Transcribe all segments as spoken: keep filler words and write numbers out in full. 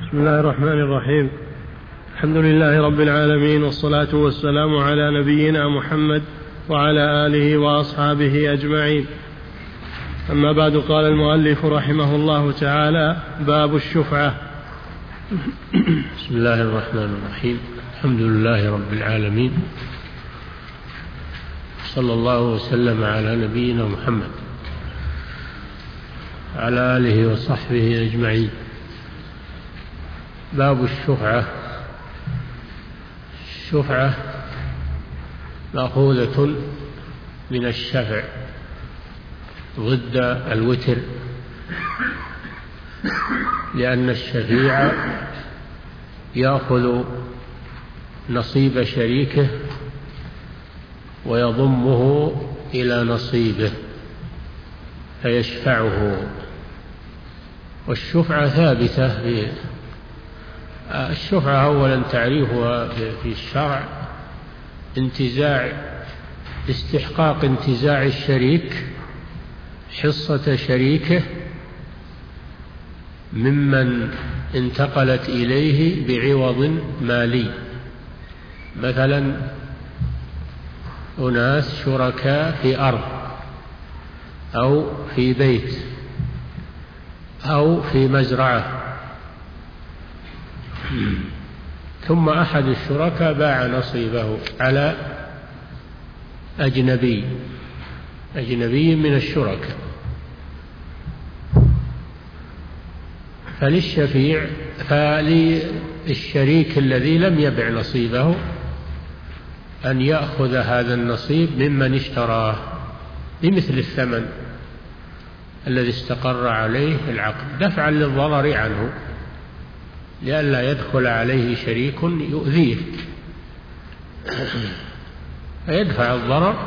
بسم الله الرحمن الرحيم. الحمد لله رب العالمين، والصلاة والسلام على نبينا محمد وعلى آله وأصحابه أجمعين. أما بعد، قال المؤلف رحمه الله تعالى: باب الشفعة. بسم الله الرحمن الرحيم. الحمد لله رب العالمين، صلى الله وسلم على نبينا محمد على آله وصحبه أجمعين. باب الشفعة. الشفعة مأخوذة من الشفع ضد الوتر، لأن الشفيع يأخذ نصيب شريكه ويضمه إلى نصيبه فيشفعه. والشفعة ثابتة في الشفعة أولا تعريفها في الشرع انتزاع استحقاق انتزاع الشريك حصة شريكه ممن انتقلت إليه بعوض مالي. مثلا أناس شركاء في أرض أو في بيت أو في مزرعة، ثم أحد الشركاء باع نصيبه على أجنبي أجنبي من الشركاء، فللشفيع فللشريك الذي لم يبع نصيبه أن يأخذ هذا النصيب ممن اشتراه بمثل الثمن الذي استقر عليه العقد، دفعا للضرر عنه لئلا يدخل عليه شريك يؤذيه، فيدفع الضرر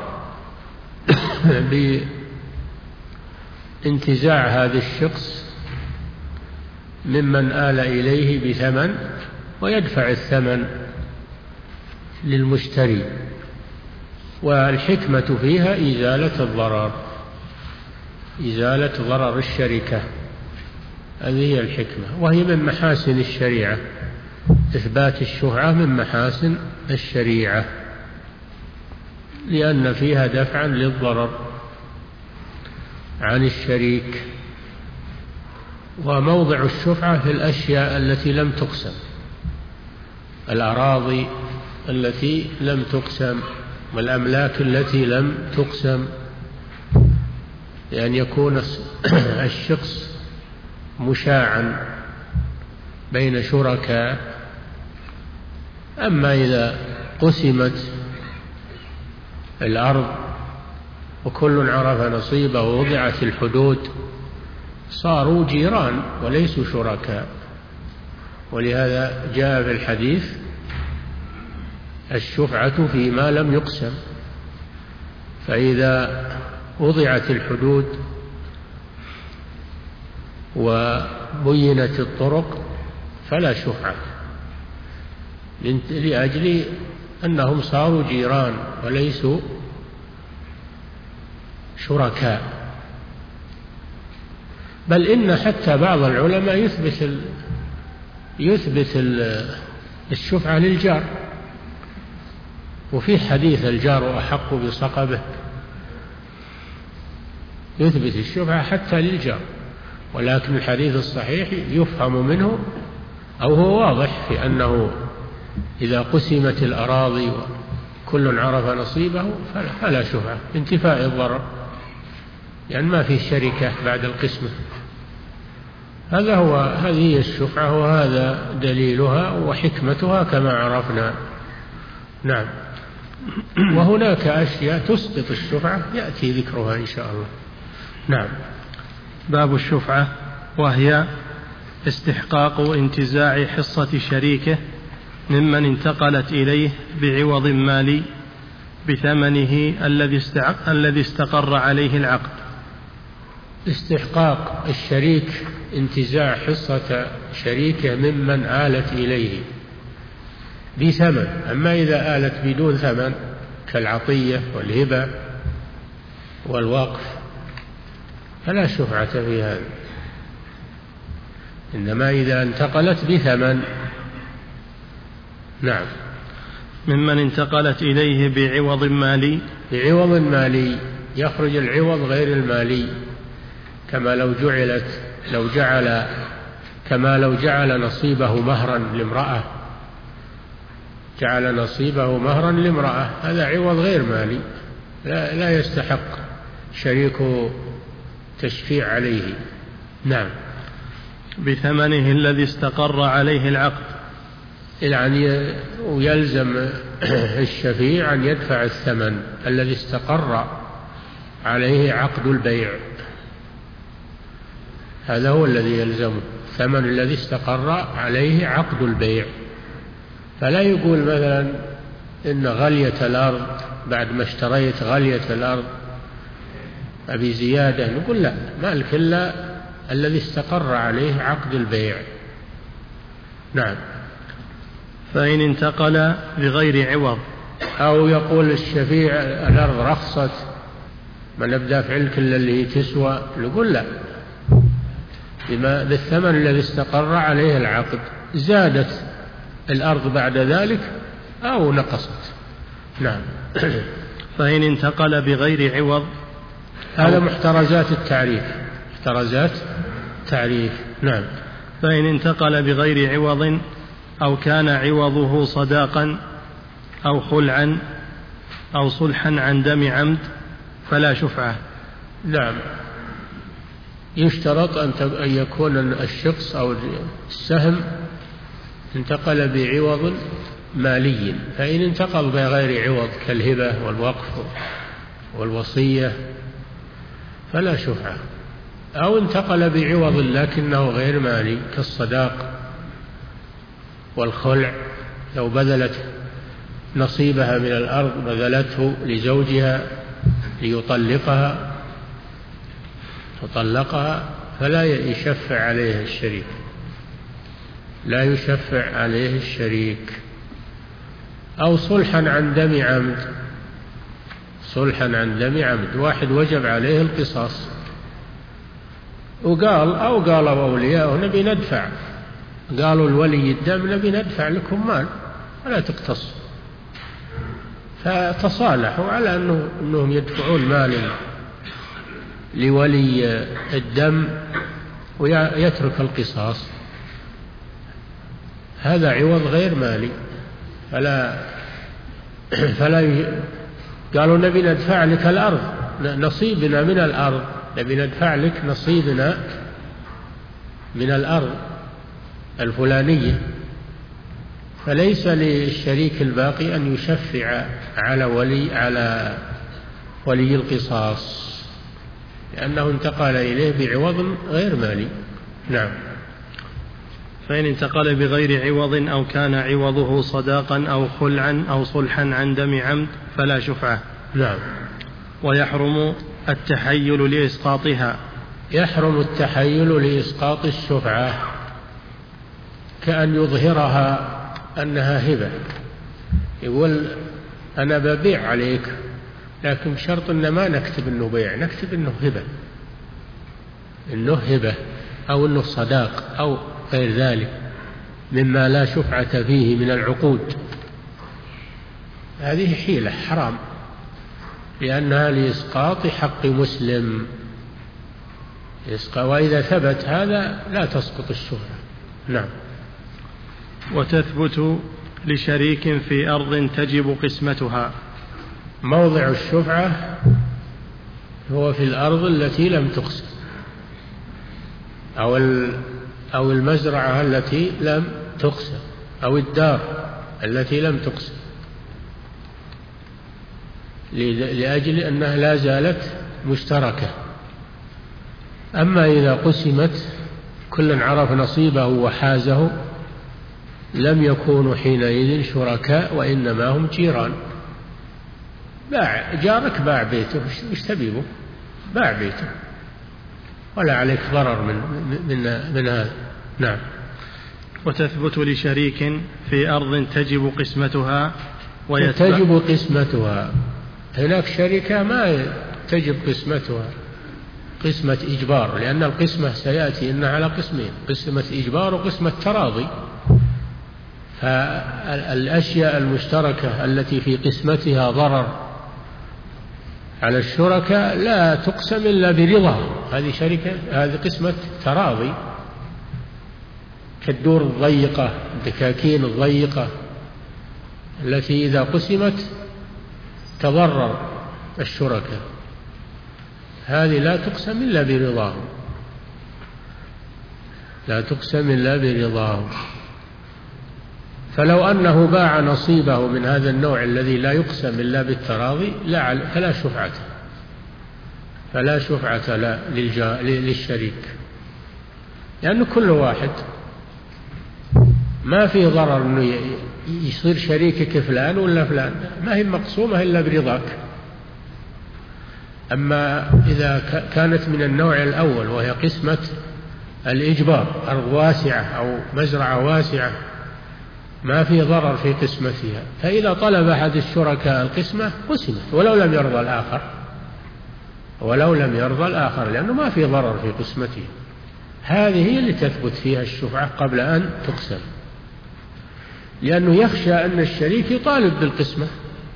بانتزاع هذا الشخص ممن آل إليه بثمن، ويدفع الثمن للمشتري. والحكمة فيها إزالة الضرر إزالة ضرر الشركة، هذه هي الحكمة، وهي من محاسن الشريعة. إثبات الشفعة من محاسن الشريعة، لأن فيها دفعا للضرر عن الشريك. وموضع الشفعة في الأشياء التي لم تقسم، الأراضي التي لم تقسم والأملاك التي لم تقسم، لأن يكون الشخص مشاعا بين شركاء. أما إذا قسمت الأرض وكل عرف نصيبه ووضعت الحدود صاروا جيران وليسوا شركاء. ولهذا جاء في الحديث: الشفعة فيما لم يقسم. فإذا وضعت الحدود وبينت الطرق فلا شفعة، لأجل أنهم صاروا جيران وليسوا شركاء. بل إن حتى بعض العلماء يثبت ال... يثبت ال... الشفعة للجار، وفي حديث الجار أحق بصقبه يثبت الشفعة حتى للجار. ولكن الحديث الصحيح يفهم منه أو هو واضح في أنه إذا قسمت الأراضي وكل عرف نصيبه فلا شفعة، انتفاء الضرر، يعني ما في شركة بعد القسمة. هذا هو هذه هي الشفعة، وهذا دليلها وحكمتها كما عرفنا. نعم. وهناك أشياء تسقط الشفعة يأتي ذكرها إن شاء الله. نعم. باب الشفعة، وهي استحقاق انتزاع حصة شريكه ممن انتقلت إليه بعوض مالي بثمنه الذي استقر عليه العقد. استحقاق الشريك انتزاع حصة شريكه ممن آلت إليه بثمن. أما إذا آلت بدون ثمن كالعطية والهبة والوقف فلا شفعة في هذا. إنما إذا انتقلت بثمن. نعم. ممن انتقلت إليه بعوض مالي. بعوض مالي يخرج العوض غير المالي، كما لو جعلت لو جعل كما لو جعل نصيبه مهرا لامرأة، جعل نصيبه مهرا لامرأة، هذا عوض غير مالي، لا, لا يستحق شريكه تشفيع عليه. نعم. بثمنه الذي استقر عليه العقد، يعني ويلزم الشفيع أن يدفع الثمن الذي استقر عليه عقد البيع، هذا هو الذي يلزمه، الثمن الذي استقر عليه عقد البيع. فلا يقول مثلا إن غلية الأرض بعد ما اشتريت غلية الأرض أبي زيادة، نقول لا، مالك إلا الذي استقر عليه عقد البيع. نعم. فإن انتقل بغير عوض، أو يقول الشفيع الأرض رخصت ما نبدأ فعلك إلا اللي تسوى، نقول لا، بما بالثمن الذي استقر عليه العقد، زادت الأرض بعد ذلك أو نقصت. نعم. فإن انتقل بغير عوض، هذا محترزات التعريف، محترزات تعريف. نعم. فإن انتقل بغير عوض أو كان عوضه صداقا أو خلعا أو صلحا عن دم عمد فلا شفعة. نعم. يشترط أن يكون الشخص أو السهم انتقل بعوض مالي، فإن انتقل بغير عوض كالهبة والوقف والوصية فلا شفعة، أو انتقل بعوض لكنه غير مالي كالصداق والخلع، لو بذلت نصيبها من الأرض بذلته لزوجها ليطلقها فطلقها فلا يشفع عليه الشريك، لا يشفع عليه الشريك. أو صلحا عن دم عمد، صلحا عن دم عمد، واحد وجب عليه القصاص وقال أو قالوا أولياءه نبي ندفع، قالوا الولي الدم نبي ندفع لكم مال ولا تقتص، فتصالحوا على أنه أنهم يدفعون مال لولي الدم ويترك القصاص، هذا عوض غير مالي، فلا فلا ي... قالوا نبي ندفع لك الأرض، نصيبنا من الأرض، نبي ندفع لك نصيبنا من الأرض الفلانية، فليس للشريك الباقي أن يشفع على ولي على ولي القصاص، لأنه انتقل إليه بعوض غير مالي. نعم. فإن انتقل بغير عوض أو كان عوضه صداقا أو خلعا أو صلحا عن دم عمد فلا شفعة. نعم. ويحرم التحيل لإسقاطها، يحرم التحيل لإسقاط الشفعة، كأن يظهرها أنها هبة، يقول أنا ببيع عليك لكن شرط أن ما نكتب أنه بيع، نكتب أنه هبة، أنه هبة أو أنه صداق أو غير ذلك مما لا شفعة فيه من العقود، هذه حيلة حرام لأنها لإسقاط حق مسلم، وإذا ثبت هذا لا تسقط الشفعة. نعم. وتثبت لشريك في أرض تجب قسمتها، موضع الشفعة هو في الأرض التي لم تقسم أو أو المزرعة التي لم تقسم أو الدار التي لم تقسم، لأجل أنها لا زالت مشتركة. أما إذا قسمت كل عرف نصيبه وحازه لم يكونوا حينئذ شركاء وإنما هم جيران. باع جارك باع بيته، وش تبيه؟ باع بيته ولا عليك ضرر من من من هذا. نعم. وتثبت لشريك في أرض تجب قسمتها تجب قسمتها، هناك شركة ما تجب قسمتها، قسمة إجبار، لأن القسمة سيأتي إنها على قسمين، قسمة إجبار وقسمة تراضي. فالأشياء المشتركة التي في قسمتها ضرر على الشركاء لا تقسم إلا برضا، هذه شركة، هذه قسمة تراضي، كالدور الضيقة، الدكاكين الضيقة التي إذا قسمت تضرر الشركاء، هذه لا تقسم إلا برضاهم، لا تقسم إلا برضاهم. فلو أنه باع نصيبه من هذا النوع الذي لا يقسم إلا بالتراضي فلا شفعة، فلا شفعة لا للشريك، لأن كل واحد ما في ضرر أنه يصير شريكك فلان ولا فلان، ما هي مقسومة إلا برضاك. أما إذا كانت من النوع الأول وهي قسمة الإجبار، أرض واسعة أو مزرعة واسعة ما في ضرر في قسمتها، فإذا طلب أحد الشركاء القسمة قسمت ولو لم يرضى الآخر، ولو لم يرضى الآخر، لأنه ما في ضرر في قسمته. هذه هي اللي تثبت فيها الشفعة قبل أن تقسم، لأنه يخشى أن الشريك يطالب بالقسمة،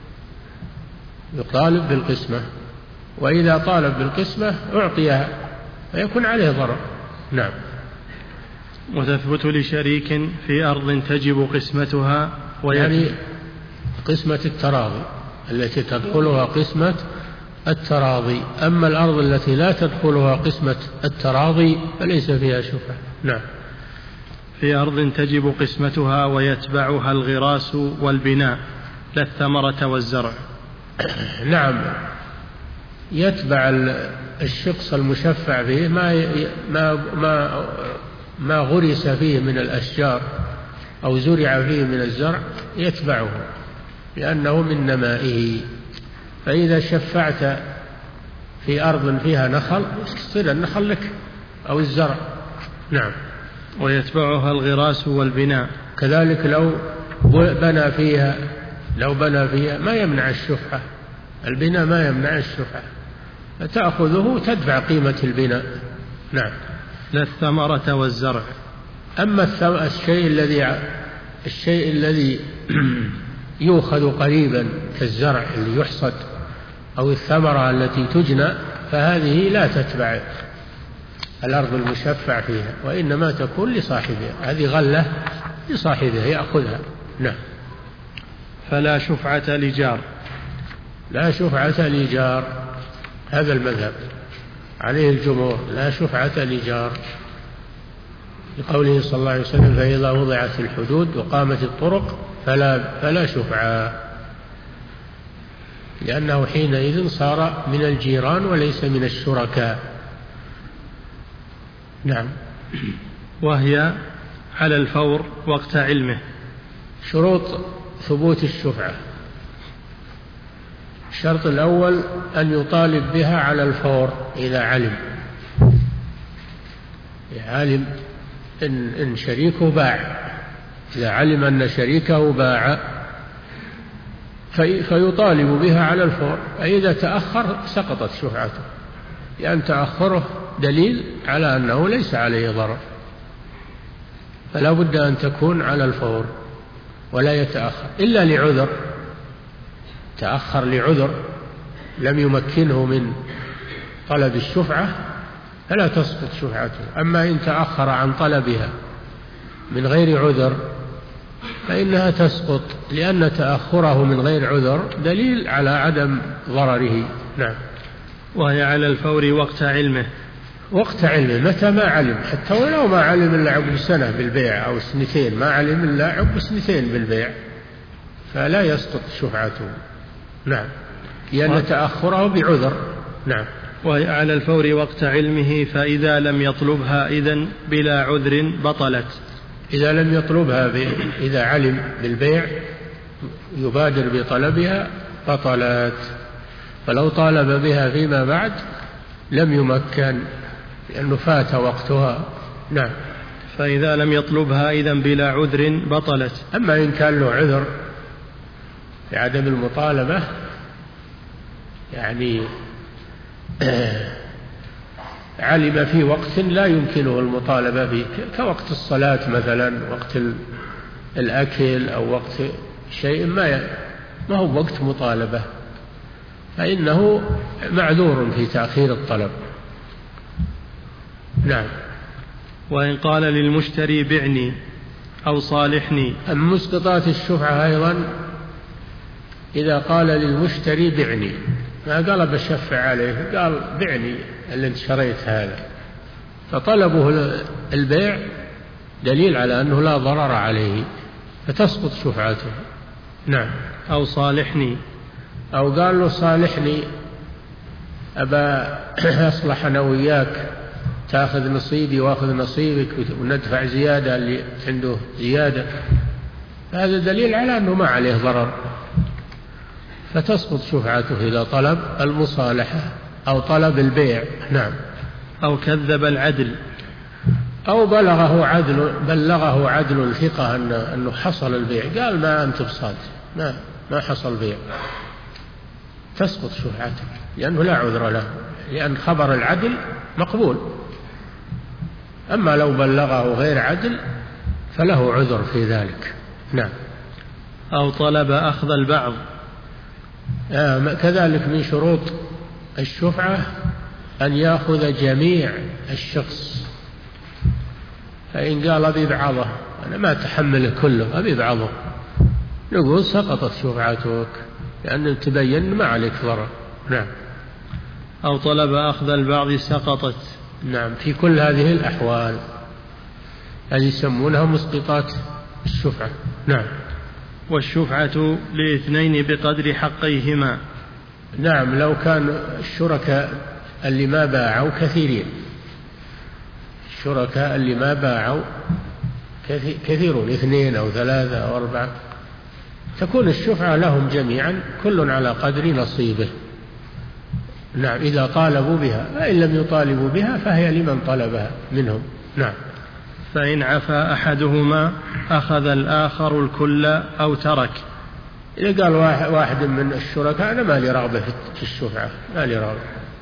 يطالب بالقسمة، وإذا طالب بالقسمة أعطيها فيكون عليه ضرر. نعم. وتثبت لشريك في أرض تجب قسمتها، يعني قسمة التراضي التي تدخلها قسمة التراضي. أما الأرض التي لا تدخلها قسمة التراضي فليس فيها شفعة. نعم. في أرض تجب قسمتها ويتبعها الغراس والبناء لا الثمرة والزرع. نعم، يتبع الشخص المشفع به ما ما ما ما غرس فيه من الأشجار أو زرع فيه من الزرع، يتبعه لأنه من نمائه. فإذا شفعت في أرض فيها نخل يصير النخل لك أو الزرع. نعم. ويتبعها الغراس والبناء. كذلك لو بنى فيها لو بنى فيها ما يمنع الشفعة، البناء ما يمنع الشفعة، فتأخذه تدفع قيمة البناء. نعم. لا الثمرة والزرع. أما الشيء الذي الشيء الذي يؤخذ قريبا كالزرع اللي يحصد أو الثمرة التي تجنى فهذه لا تتبع الأرض المشفع فيها، وإنما تكون لصاحبها، هذه غلة لصاحبها يأخذها. نعم. فلا شفعة لجار. لا شفعة لجار، هذا المذهب عليه الجمهور، لا شفعة لجار، لقوله صلى الله عليه وسلم: فإذا وضعت الحدود وقامت الطرق فلا, فلا شفعة، لأنه حينئذ صار من الجيران وليس من الشركاء. نعم. وهي على الفور وقت علمه. شروط ثبوت الشفعة: الشرط الأول أن يطالب بها على الفور إذا علم، علم إن, إن شريكه باع، إذا علم أن شريكه باع في فيطالب بها على الفور، فإذا تأخر سقطت شفعته، لأن تأخره دليل على أنه ليس عليه ضرر، فلا بد أن تكون على الفور ولا يتأخر إلا لعذر، تأخر لعذر لم يمكنه من طلب الشفعة فلا تسقط شفعته. أما إن تأخر عن طلبها من غير عذر فإنها تسقط، لأن تأخره من غير عذر دليل على عدم ضرره. نعم. وهي على الفور وقت علمه. وقت علمه، متى ما علم، حتى ولو ما علم إلا عقب سنة بالبيع أو سنتين، ما علم إلا عقب سنتين بالبيع فلا يسقط شفعته. نعم، لأن و... تأخره بعذر. نعم. وهي على الفور وقت علمه، فإذا لم يطلبها إذن بلا عذر بطلت. إذا لم يطلبها ب... إذا علم بالبيع يبادر بطلبها بطلت، فلو طالب بها فيما بعد لم يمكن لأنه فات وقتها. نعم. فإذا لم يطلبها إذن بلا عذر بطلت. أما إن كان له عذر بعدم المطالبة، يعني علم في وقت لا يمكنه المطالبة به كوقت الصلاة مثلا، وقت الأكل أو وقت شيء ما ما هو وقت مطالبة، فإنه معذور في تأخير الطلب. نعم. وإن قال للمشتري بعني أو صالحني. أما مسقطات الشفعة أيضا إذا قال للمشتري بعني، ما قال بشفع عليه، قال بعني اللي انت شريت هذا، فطلبه البيع دليل على أنه لا ضرر عليه فتسقط شفعته. نعم. أو صالحني، أو قال له صالحني أبا أصلح أنا وياك، تأخذ نصيبي وأخذ نصيبك وندفع زيادة اللي عنده زيادة، هذا دليل على أنه ما عليه ضرر فتسقط شفعته إذا طلب المصالحة أو طلب البيع. نعم. أو كذب العدل، أو بلغه عدل بلغه عدل الثقة أنه حصل البيع، قال ما أنت بصادق، ما ما حصل بيع، تسقط شفعته لأنه لا عذر له، لأن خبر العدل مقبول. أما لو بلغه غير عدل فله عذر في ذلك. نعم. أو طلب أخذ البعض. آه كذلك من شروط الشفعة أن يأخذ جميع الشخص، فإن قال أبي بعضه أنا ما أتحمله كله أبي بعضه، نقول سقطت شفعتك لأن تبين ما عليك ضرر. نعم. أو طلب أخذ البعض سقطت. نعم. في كل هذه الأحوال هذه يسمونها مسقطات الشفعة. نعم. والشفعة لاثنين بقدر حقيهما. نعم. لو كان الشركاء اللي ما باعوا كثيرين، الشركاء اللي ما باعوا كثيرون، اثنين أو ثلاثة أو أربعة، تكون الشفعة لهم جميعا كل على قدر نصيبه. نعم. إذا طالبوا بها، فإن لم يطالبوا بها فهي لمن طلبها منهم. نعم. فإن عفا أحدهما أخذ الآخر الكل أو ترك. إذا قال واحد من الشركاء أنا ما لي رغبة في الشفعة، ما لي رغبة،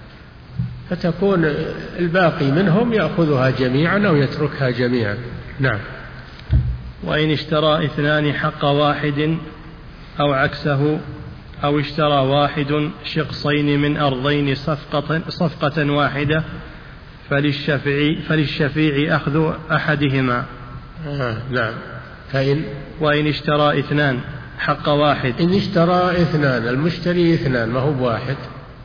فتكون الباقي منهم يأخذها جميعا أو يتركها جميعا. نعم. وإن اشترى اثنان حق واحد أو عكسه، أو اشترى واحد شقصين من أرضين صفقة, صفقة واحدة، فللشفيع, فللشفيع أخذ أحدهما. آه نعم. فإن وإن اشترى اثنان حق واحد. إن اشترى اثنان، المشتري اثنان ما هو بواحد،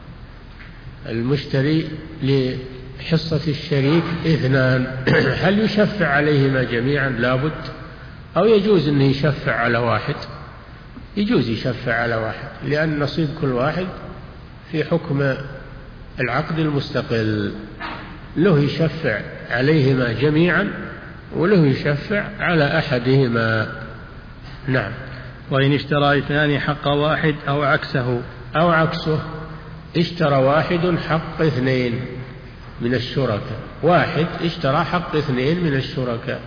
المشتري لحصة الشريك اثنان، هل يشفع عليهما جميعا؟ لابد. أو يجوز أنه يشفع على واحد؟ يجوز يشفع على واحد، لأن نصيب كل واحد في حكم العقد المستقل، له يشفع عليهما جميعا وله يشفع على أحدهما. نعم. وإن اشترى اثنان حق واحد أو عكسه. أو عكسه، اشترى واحد حق اثنين من الشركاء، واحد اشترى حق اثنين من الشركاء،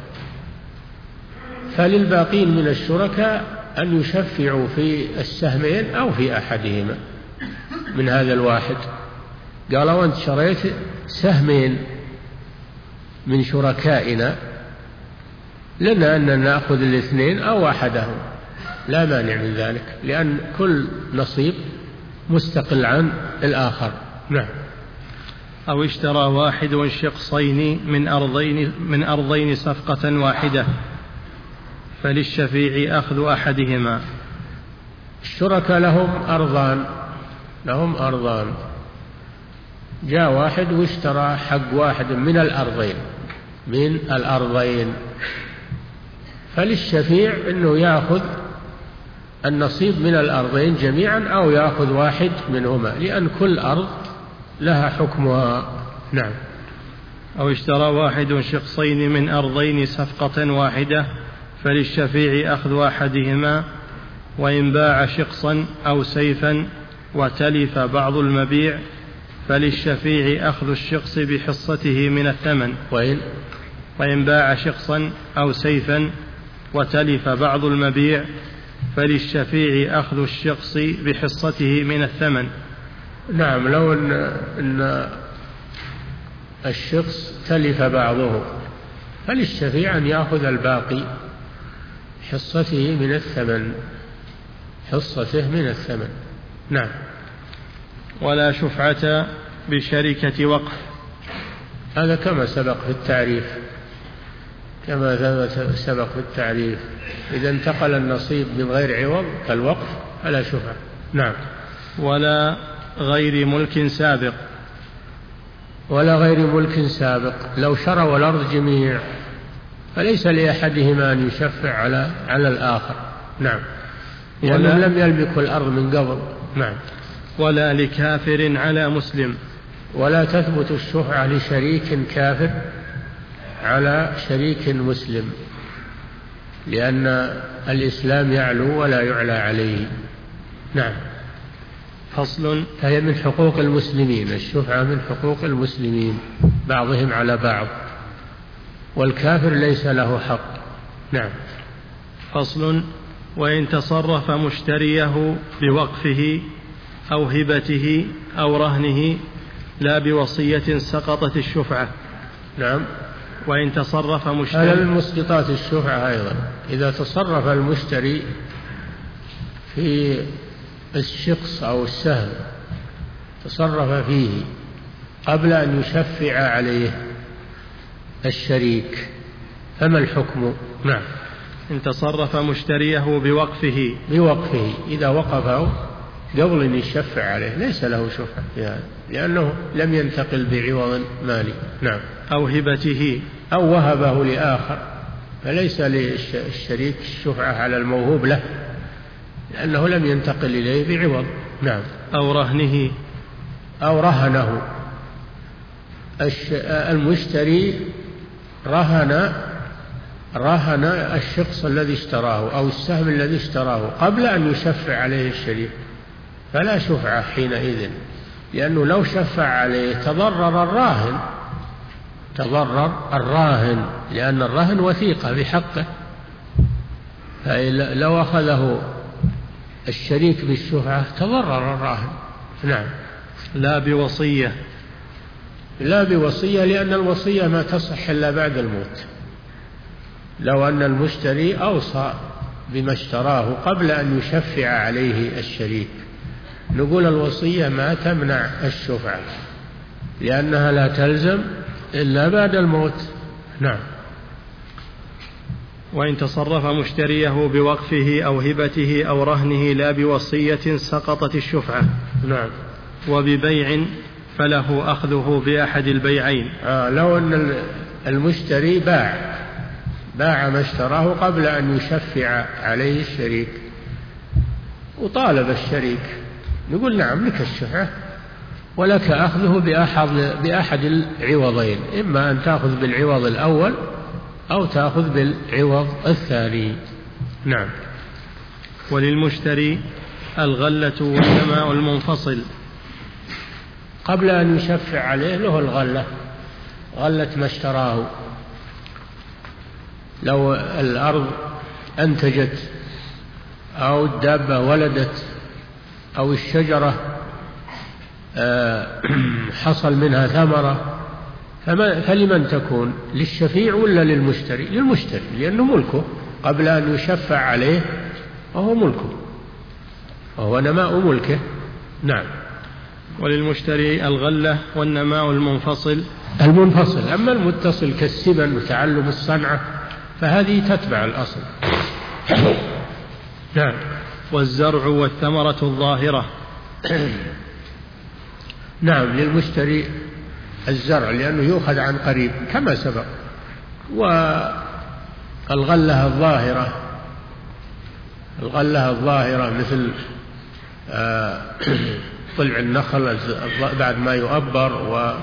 فللباقين من الشركاء أن يشفعوا في السهمين أو في أحدهما من هذا الواحد. قال وأنت شريت سهمين من شركائنا، لنا أن نأخذ الاثنين أو أحدهم، لا مانع من ذلك، لأن كل نصيب مستقل عن الآخر. نعم. أو اشترى واحد شقصين من أرضين, من أرضين صفقة واحدة، فللشفيع أخذ أحدهما. الشركاء لهم أرضان، لهم أرضان، جاء واحد واشترى حق واحد من الأرضين من الأرضين فللشفيع أنه يأخذ النصيب من الأرضين جميعا أو يأخذ واحد منهما، لأن كل أرض لها حكمها. نعم. أو اشترى واحد شقصين من أرضين صفقة واحدة، فللشفيع أخذ أحدهما. وإن باع شقصا أو سيفا وتلف بعض المبيع، فللشفيع أخذ الشقص بحصته من الثمن. وإن, وإن باع شقصا أو سيفا وتلف بعض المبيع، فللشفيع أخذ الشقص بحصته من الثمن. نعم. لو أن, إن الشخص تلف بعضه، فللشفيع أن يأخذ الباقي حصته من الثمن حصته من الثمن. نعم. ولا شفعة بشركة وقف. هذا كما سبق في التعريف كما سبق في التعريف إذا انتقل النصيب من غير عوض كالوقف فلا شفعة. نعم. ولا غير ملك سابق. ولا غير ملك سابق، لو شروا الأرض جميع فليس لأحدهما أن يشفع على على الآخر. نعم. لأنهم لم يملكوا الأرض من قبل. نعم. ولا لكافر على مسلم. ولا تثبت الشفعة لشريك كافر على شريك مسلم، لأن الإسلام يعلو ولا يعلى عليه. نعم. فصل. فهي من حقوق المسلمين، الشفعة من حقوق المسلمين بعضهم على بعض، والكافر ليس له حق. نعم. فصل. وإن تصرف مشتريه بوقفه أو هبته أو رهنه لا بوصية سقطت الشفعة. نعم. وإن تصرف مشتري. هذا من مسقطات الشفعة أيضا، إذا تصرف المشتري في الشخص أو السهم تصرف فيه قبل أن يشفع عليه الشريك فما الحكم؟ نعم. إن تصرف مشتريه بوقفه. بوقفه إذا وقفه قبل أن يشفع عليه ليس له شفعة يعني، لأنه لم ينتقل بعوض مالي. نعم. أو هبته. أو وهبه لآخر فليس للشريك الشفعة على الموهوب له لأنه لم ينتقل إليه بعوض. نعم. أو رهنه. أو رهنه، المشتري رهن رهن الشخص الذي اشتراه أو السهم الذي اشتراه قبل أن يشفع عليه الشريك فلا شفعة حينئذ، لأنه لو شفع عليه تضرر الراهن تضرر الراهن لأن الرهن وثيقة بحقه، فلو أخذه الشريك بالشفعة تضرر الراهن. نعم. لا بوصية. لا بوصية، لأن الوصية ما تصح إلا بعد الموت. لو أن المشتري أوصى بما اشتراه قبل أن يشفع عليه الشريك نقول الوصية ما تمنع الشفعة لأنها لا تلزم إلا بعد الموت. نعم. وإن تصرف مشتريه بوقفه أو هبته أو رهنه لا بوصية سقطت الشفعة. نعم. وببيع فله أخذه بأحد البيعين. آه لو أن المشتري باع باع ما اشتراه قبل أن يشفع عليه الشريك وطالب الشريك نقول نعم لك الشفعة ولك أخذه بأحد, بأحد العوضين، إما أن تأخذ بالعوض الأول أو تأخذ بالعوض الثاني. نعم. وللمشتري الغلة والنماء المنفصل. قبل أن يشفع عليه له الغلة، غلة ما اشتراه. لو الأرض أنتجت أو الدابة ولدت أو الشجرة حصل منها ثمرة فلمن تكون؟ للشفيع ولا للمشتري؟ للمشتري لأنه ملكه قبل أن يشفع عليه وهو ملكه وهو نماء ملكه. نعم. وللمشتري الغلة والنماء المنفصل. المنفصل. أما المتصل كالسبن وتعلم الصنعة فهذه تتبع الأصل. نعم. والزرع والثمرة الظاهرة. نعم. للمشتري الزرع لأنه يؤخذ عن قريب كما سبق، والغلة الظاهرة الغلة الظاهرة مثل طلع النخل بعد ما يؤبر و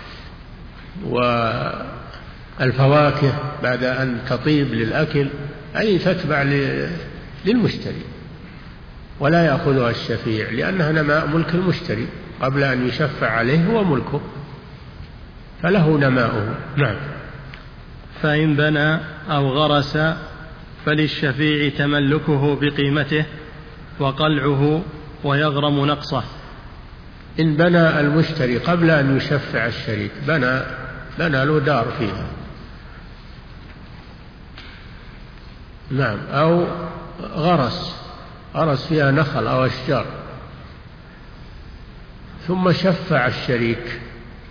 والفواكه بعد أن تطيب للأكل، أي تتبع للمشتري ولا يأخذها الشفيع لأنها نماء ملك المشتري قبل أن يشفع عليه هو ملكه فله نماؤه. نعم. فإن بنى أو غرس فللشفيع تملكه بقيمته وقلعه ويغرم نقصه. إن بنى المشتري قبل أن يشفع الشريك، بنى بنى له دار فيها. نعم. أو غرس غرس فيها نخل أو أشجار ثم شفع الشريك،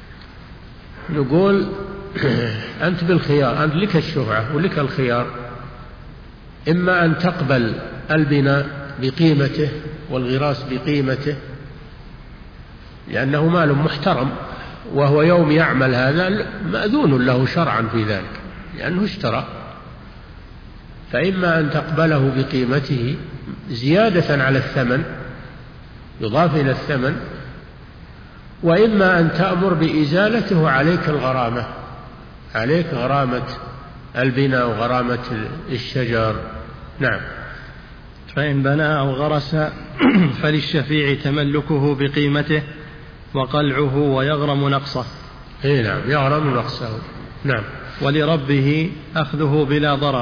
نقول أنت بالخيار، أنت لك الشفعة ولك الخيار، إما أن تقبل البناء بقيمته والغراس بقيمته لأنه مال محترم، وهو يوم يعمل هذا مأذون له شرعا في ذلك لأنه اشترى، فإما أن تقبله بقيمته زيادة على الثمن يضاف إلى الثمن، وإما أن تأمر بإزالته عليك الغرامة، عليك غرامة البناء وغرامة الشجر. نعم. فإن بنى أو غرس فللشفيع تملكه بقيمته وقلعه ويغرم نقصه. إيه نعم، يغرم نقصه. نعم. ولربه أخذه بلا ضرر.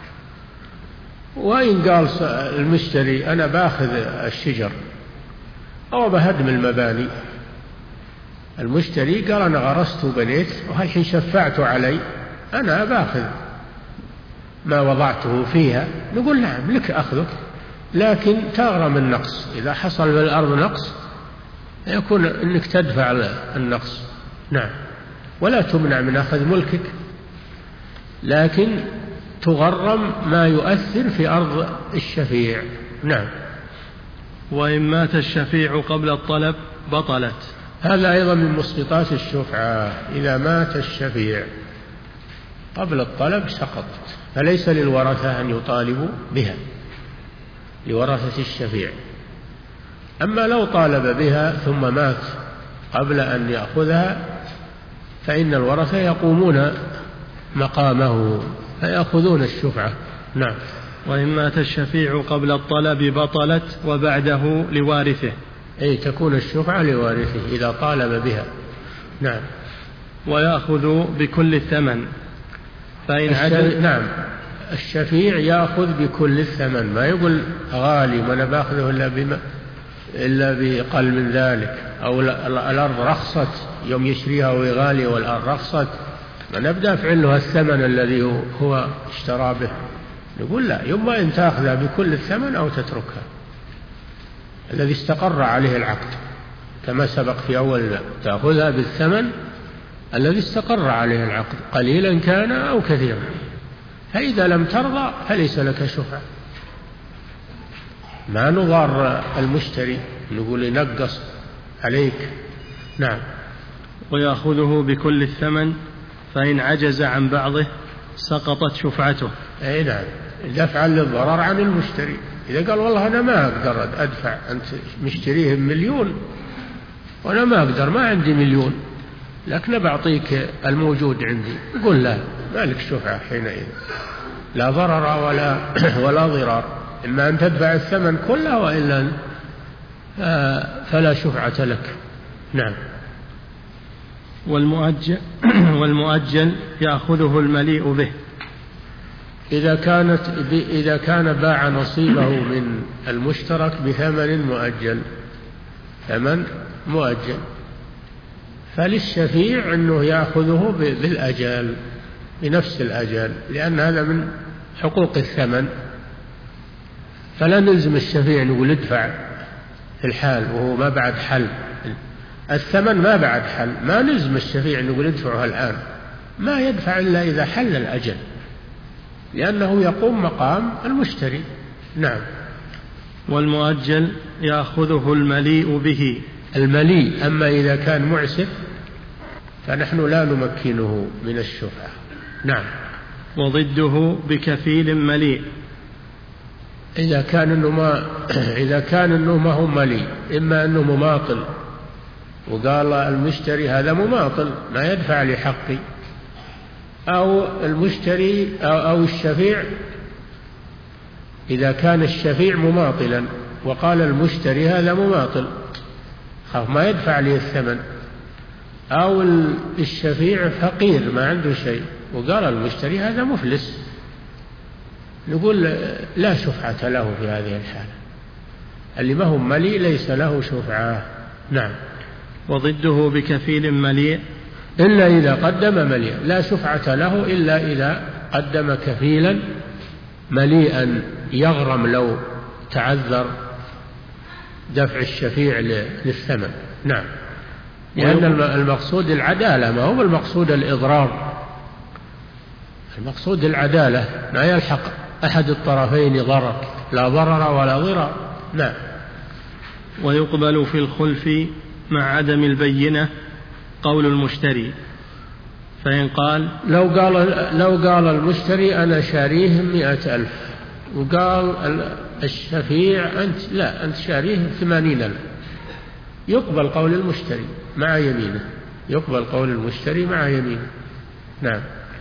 وإن قال المشتري أنا باخذ الشجر أو بهدم المباني، المشتري قال أنا غرست وبنيت وهالحين شفعت علي، أنا باخذ ما وضعته فيها، نقول نعم لك أخذك، لكن تغرم النقص. إذا حصل بالأرض نقص يكون أنك تدفع النقص. نعم. ولا تمنع من أخذ ملكك، لكن تغرم ما يؤثر في أرض الشفيع. نعم. وإن مات الشفيع قبل الطلب بطلت. هذا أيضا من مسقطات الشفعة، إذا مات الشفيع قبل الطلب سقطت، فليس للورثة أن يطالبوا بها، لورثة الشفيع. أما لو طالب بها ثم مات قبل أن يأخذها فإن الورثة يقومون مقامه فيأخذون الشفعة. نعم. وإن مات الشفيع قبل الطلب بطلت وبعده لوارثه. أي تكون الشفعة لوارثه إذا طالب بها. نعم. ويأخذ بكل الثمن فإن عجل. نعم. الشفيع يأخذ بكل الثمن، ما يقول غالي وأنا باخذه إلا بما إلا بقل من ذلك، أو الأرض رخصت يوم يشريها وغالي والأرض رخصت نبدأ فعلها الثمن الذي هو اشترى به. نقول لا، يوم أن تأخذها بكل الثمن أو تتركها الذي استقر عليه العقد، كما سبق في أول باب، تأخذها بالثمن الذي استقر عليه العقد قليلا كان أو كثيرا، فإذا لم ترضى فليس لك شفعة. ما نضار المشتري نقول ينقص عليك. نعم. ويأخذه بكل الثمن فإن عجز عن بعضه سقطت شفعته. أي نعم، دفعا للضرر عن المشتري. إذا قال والله أنا ما أقدر أدفع، أنت مشتريه بمليون وأنا ما أقدر، ما عندي مليون، لكن بعطيك الموجود عندي، يقول لا، ما لك شفعة حينئذ، لا ضرر ولا ولا ضرار، إما أن تدفع الثمن كله وإلا فلا شفعة لك. نعم. والمؤجل, والمؤجل يأخذه المليء به إذا كانت إذا كان باع نصيبه من المشترك بثمن مؤجل، ثمن مؤجل، فللشفيع أنه يأخذه بالأجال، بنفس الأجال، لأن هذا من حقوق الثمن، فلا نلزم الشفيع نقول ادفع في الحال وهو ما بعد حل الثمن، ما بعد حل، ما نلزم الشفيع نقول ادفعها الآن، ما يدفع إلا إذا حل الأجل، لأنه يقوم مقام المشتري. نعم. والمؤجل يأخذه المليء به. المليء، أما إذا كان معسر فنحن لا نمكنه من الشفعة. نعم. وضده بكفيل مليء. إذا كان إنه ما إذا كان إنه ما هو مليء، إما إنه مماطل وقال المشتري هذا مماطل ما يدفع لي حقي، أو المشتري أو, أو الشفيع، إذا كان الشفيع مماطلا وقال المشتري هذا مماطل خاف ما يدفع لي الثمن، أو الشفيع فقير ما عنده شيء وقال المشتري هذا مفلس، نقول لا شفعة له في هذه الحالة، اللي ما هو مليء ليس له شفعة. نعم. وضده بكفيل مليء إلا إذا قدم مليئا، لا شفعة له إلا إذا قدم كفيلا مليئا يغرم لو تعذر دفع الشفيع للثمن. نعم، لأن المقصود العدالة، ما هو المقصود الإضرار، المقصود العدالة، ما يلحق أحد الطرفين ضرر، لا ضرر ولا ضرر. نعم. ويقبل في الخلف مع عدم البينة قول المشتري، فإن قال لو قال لو قال المشتري أنا شاريهم مئة ألف، وقال الشفيع أنت لا أنت شاريهم ثمانين ألف، يقبل قول المشتري مع يمينه، يقبل قول المشتري مع يمينه. نعم.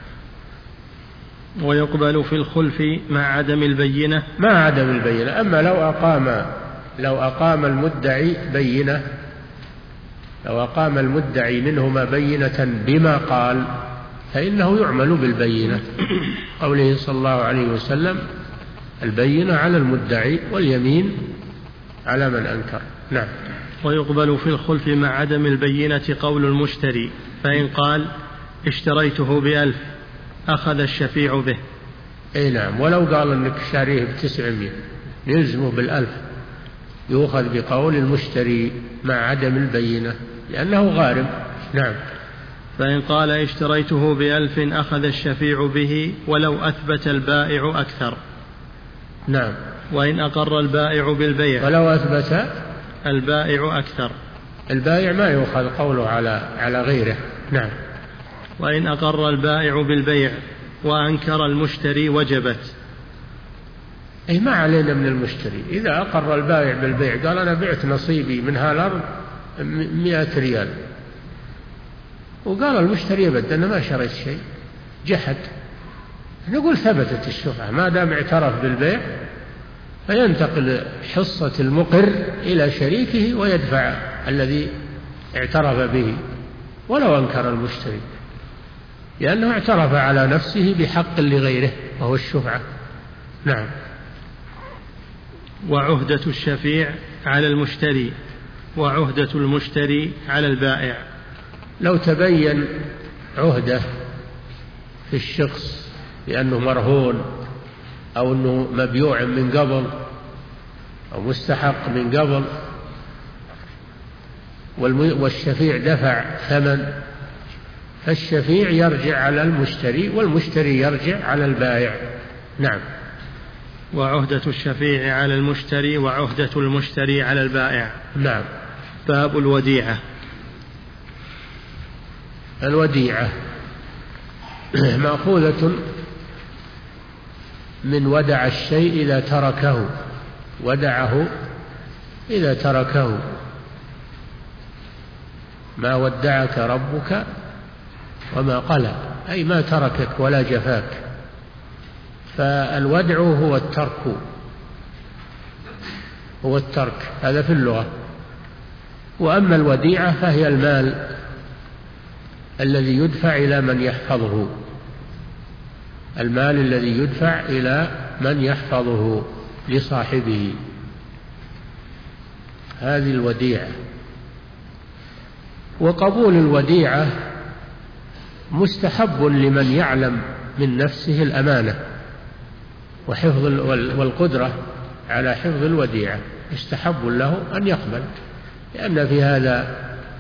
ويقبل في الخلف مع عدم البينة مع عدم البينة. أما لو أقام لو أقام المدعي بينة لو أقام المدعي منهما بينة بما قال فإنه يعمل بالبينة، قوله صلى الله عليه وسلم البينة على المدعي واليمين على من أنكر. نعم. ويقبل في الخلف مع عدم البينة قول المشتري، فإن قال اشتريته بألف أخذ الشفيع به. أي نعم، ولو قال أنك شاريه بتسعمائة يلزمه بالألف، يؤخذ بقول المشتري مع عدم البينة لأنه غارم. نعم. فإن قال اشتريته بألف أخذ الشفيع به ولو أثبت البائع أكثر. نعم. وإن أقر البائع بالبيع ولو أثبت البائع أكثر، البائع ما يؤخذ قوله على على غيره. نعم. وإن أقر البائع بالبيع وأنكر المشتري وجبت. أي ما علينا من المشتري، إذا أقر البائع بالبيع قال أنا بعت نصيبي من هالأرض مئة ريال، وقال المشتري أبدا أنا ما شريت شيء، جحد، نقول ثبتت الشفعة ما دام اعترف بالبيع، فينتقل حصة المقر إلى شريكه ويدفع الذي اعترف به ولو أنكر المشتري، لأنه اعترف على نفسه بحق لغيره وهو الشفعة. نعم. وعهدة الشفيع على المشتري وعهدة المشتري على البائع. لو تبين عهدة في الشخص لأنه مرهون أو أنه مبيوع من قبل أو مستحق من قبل والشفيع دفع ثمن، فالشفيع يرجع على المشتري والمشتري يرجع على البائع. نعم. وعهدة الشفيع على المشتري وعهدة المشتري على البائع. نعم. باب الوديعة. الوديعة مأخوذة من ودع الشيء إذا تركه، ودعه إذا تركه، ما ودعك ربك وما قلى، أي ما تركك ولا جفاك. فالودع هو الترك، هو الترك هذا في اللغة. وأما الوديعة فهي المال الذي يدفع إلى من يحفظه، المال الذي يدفع إلى من يحفظه لصاحبه، هذه الوديعة. وقبول الوديعة مستحب لمن يعلم من نفسه الأمانة وحفظ والقدرة على حفظ الوديعة، يستحب له أن يقبل، لأن في هذا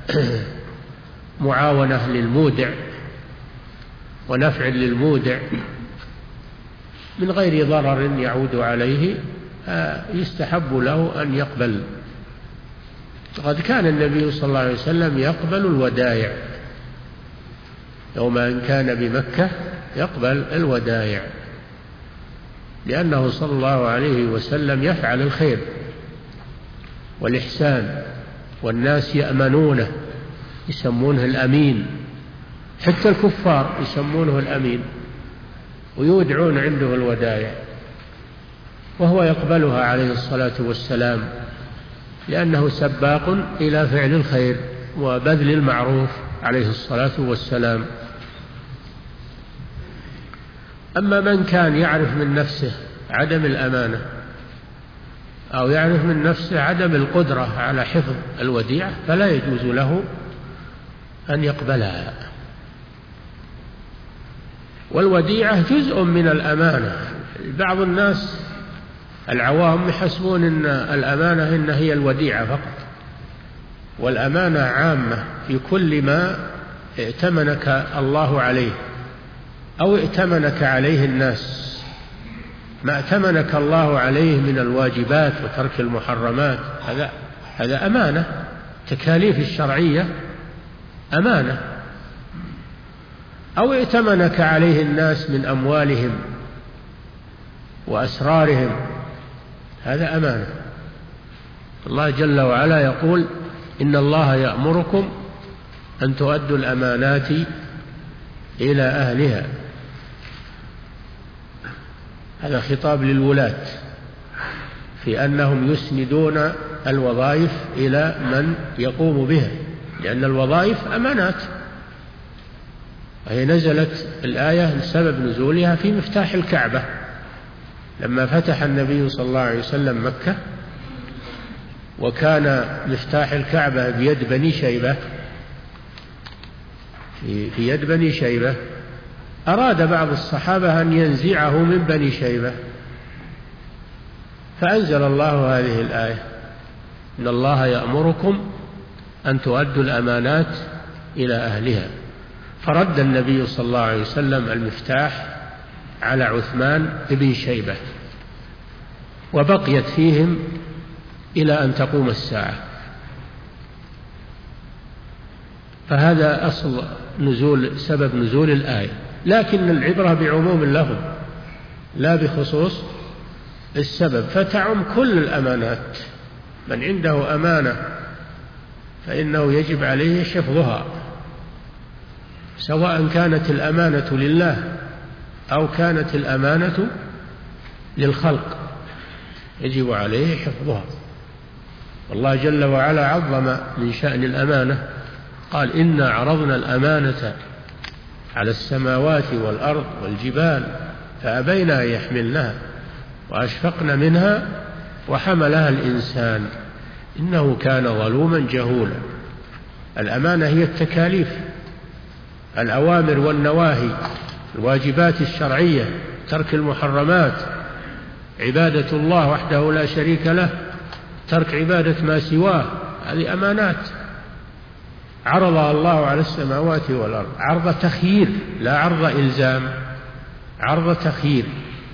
معاونة للمودع ونفع للمودع من غير ضرر يعود عليه، يستحب له أن يقبل. قد كان النبي صلى الله عليه وسلم يقبل الودائع، يوم أن كان بمكة يقبل الودائع، لأنه صلى الله عليه وسلم يفعل الخير والإحسان، والناس يأمنونه، يسمونه الأمين، حتى الكفار يسمونه الأمين ويودعون عنده الودائع، وهو يقبلها عليه الصلاة والسلام، لأنه سباق إلى فعل الخير وبذل المعروف عليه الصلاة والسلام. أما من كان يعرف من نفسه عدم الأمانة أو يعرف من نفسه عدم القدرة على حفظ الوديعة فلا يجوز له أن يقبلها. والوديعة جزء من الأمانة. بعض الناس العوام يحسبون أن الأمانة إن هي الوديعة فقط، والأمانة عامة في كل ما ائتمنك الله عليه أو ائتمنك عليه الناس. ما ائتمنك الله عليه من الواجبات وترك المحرمات هذا هذا أمانة. تكاليف الشرعية أمانة. أو ائتمنك عليه الناس من أموالهم وأسرارهم، هذا أمانة. الله جل وعلا يقول: إن الله يأمركم أن تؤدوا الأمانات إلى أهلها. هذا خطاب للولاة في أنهم يسندون الوظائف إلى من يقوم بها، لأن الوظائف أمانات. وهي نزلت الآية لسبب نزولها في مفتاح الكعبة، لما فتح النبي صلى الله عليه وسلم مكة وكان مفتاح الكعبة بيد بني شيبة في يد بني شيبة، أراد بعض الصحابة أن ينزعه من بني شيبة، فأنزل الله هذه الآية: إن الله يأمركم أن تؤدوا الأمانات إلى أهلها. فرد النبي صلى الله عليه وسلم المفتاح على عثمان بن شيبة، وبقيت فيهم إلى أن تقوم الساعة. فهذا أصل نزول سبب نزول الآية، لكن العبرة بعموم اللفظ لا بخصوص السبب، فتعم كل الأمانات. من عنده أمانة فإنه يجب عليه حفظها، سواء كانت الأمانة لله أو كانت الأمانة للخلق، يجب عليه حفظها. والله جل وعلا عظم من شأن الأمانة، قال: إنا عرضنا الأمانة على السماوات والأرض والجبال فأبين أن يحملنها وأشفقن منها وحملها الإنسان إنه كان ظلوما جهولا. الأمانة هي التكاليف، الأوامر والنواهي، الواجبات الشرعية، ترك المحرمات، عبادة الله وحده لا شريك له، ترك عبادة ما سواه، هذه أمانات عرضها الله على السماوات والأرض، عرض تخيير لا عرض إلزام، عرض تخيير.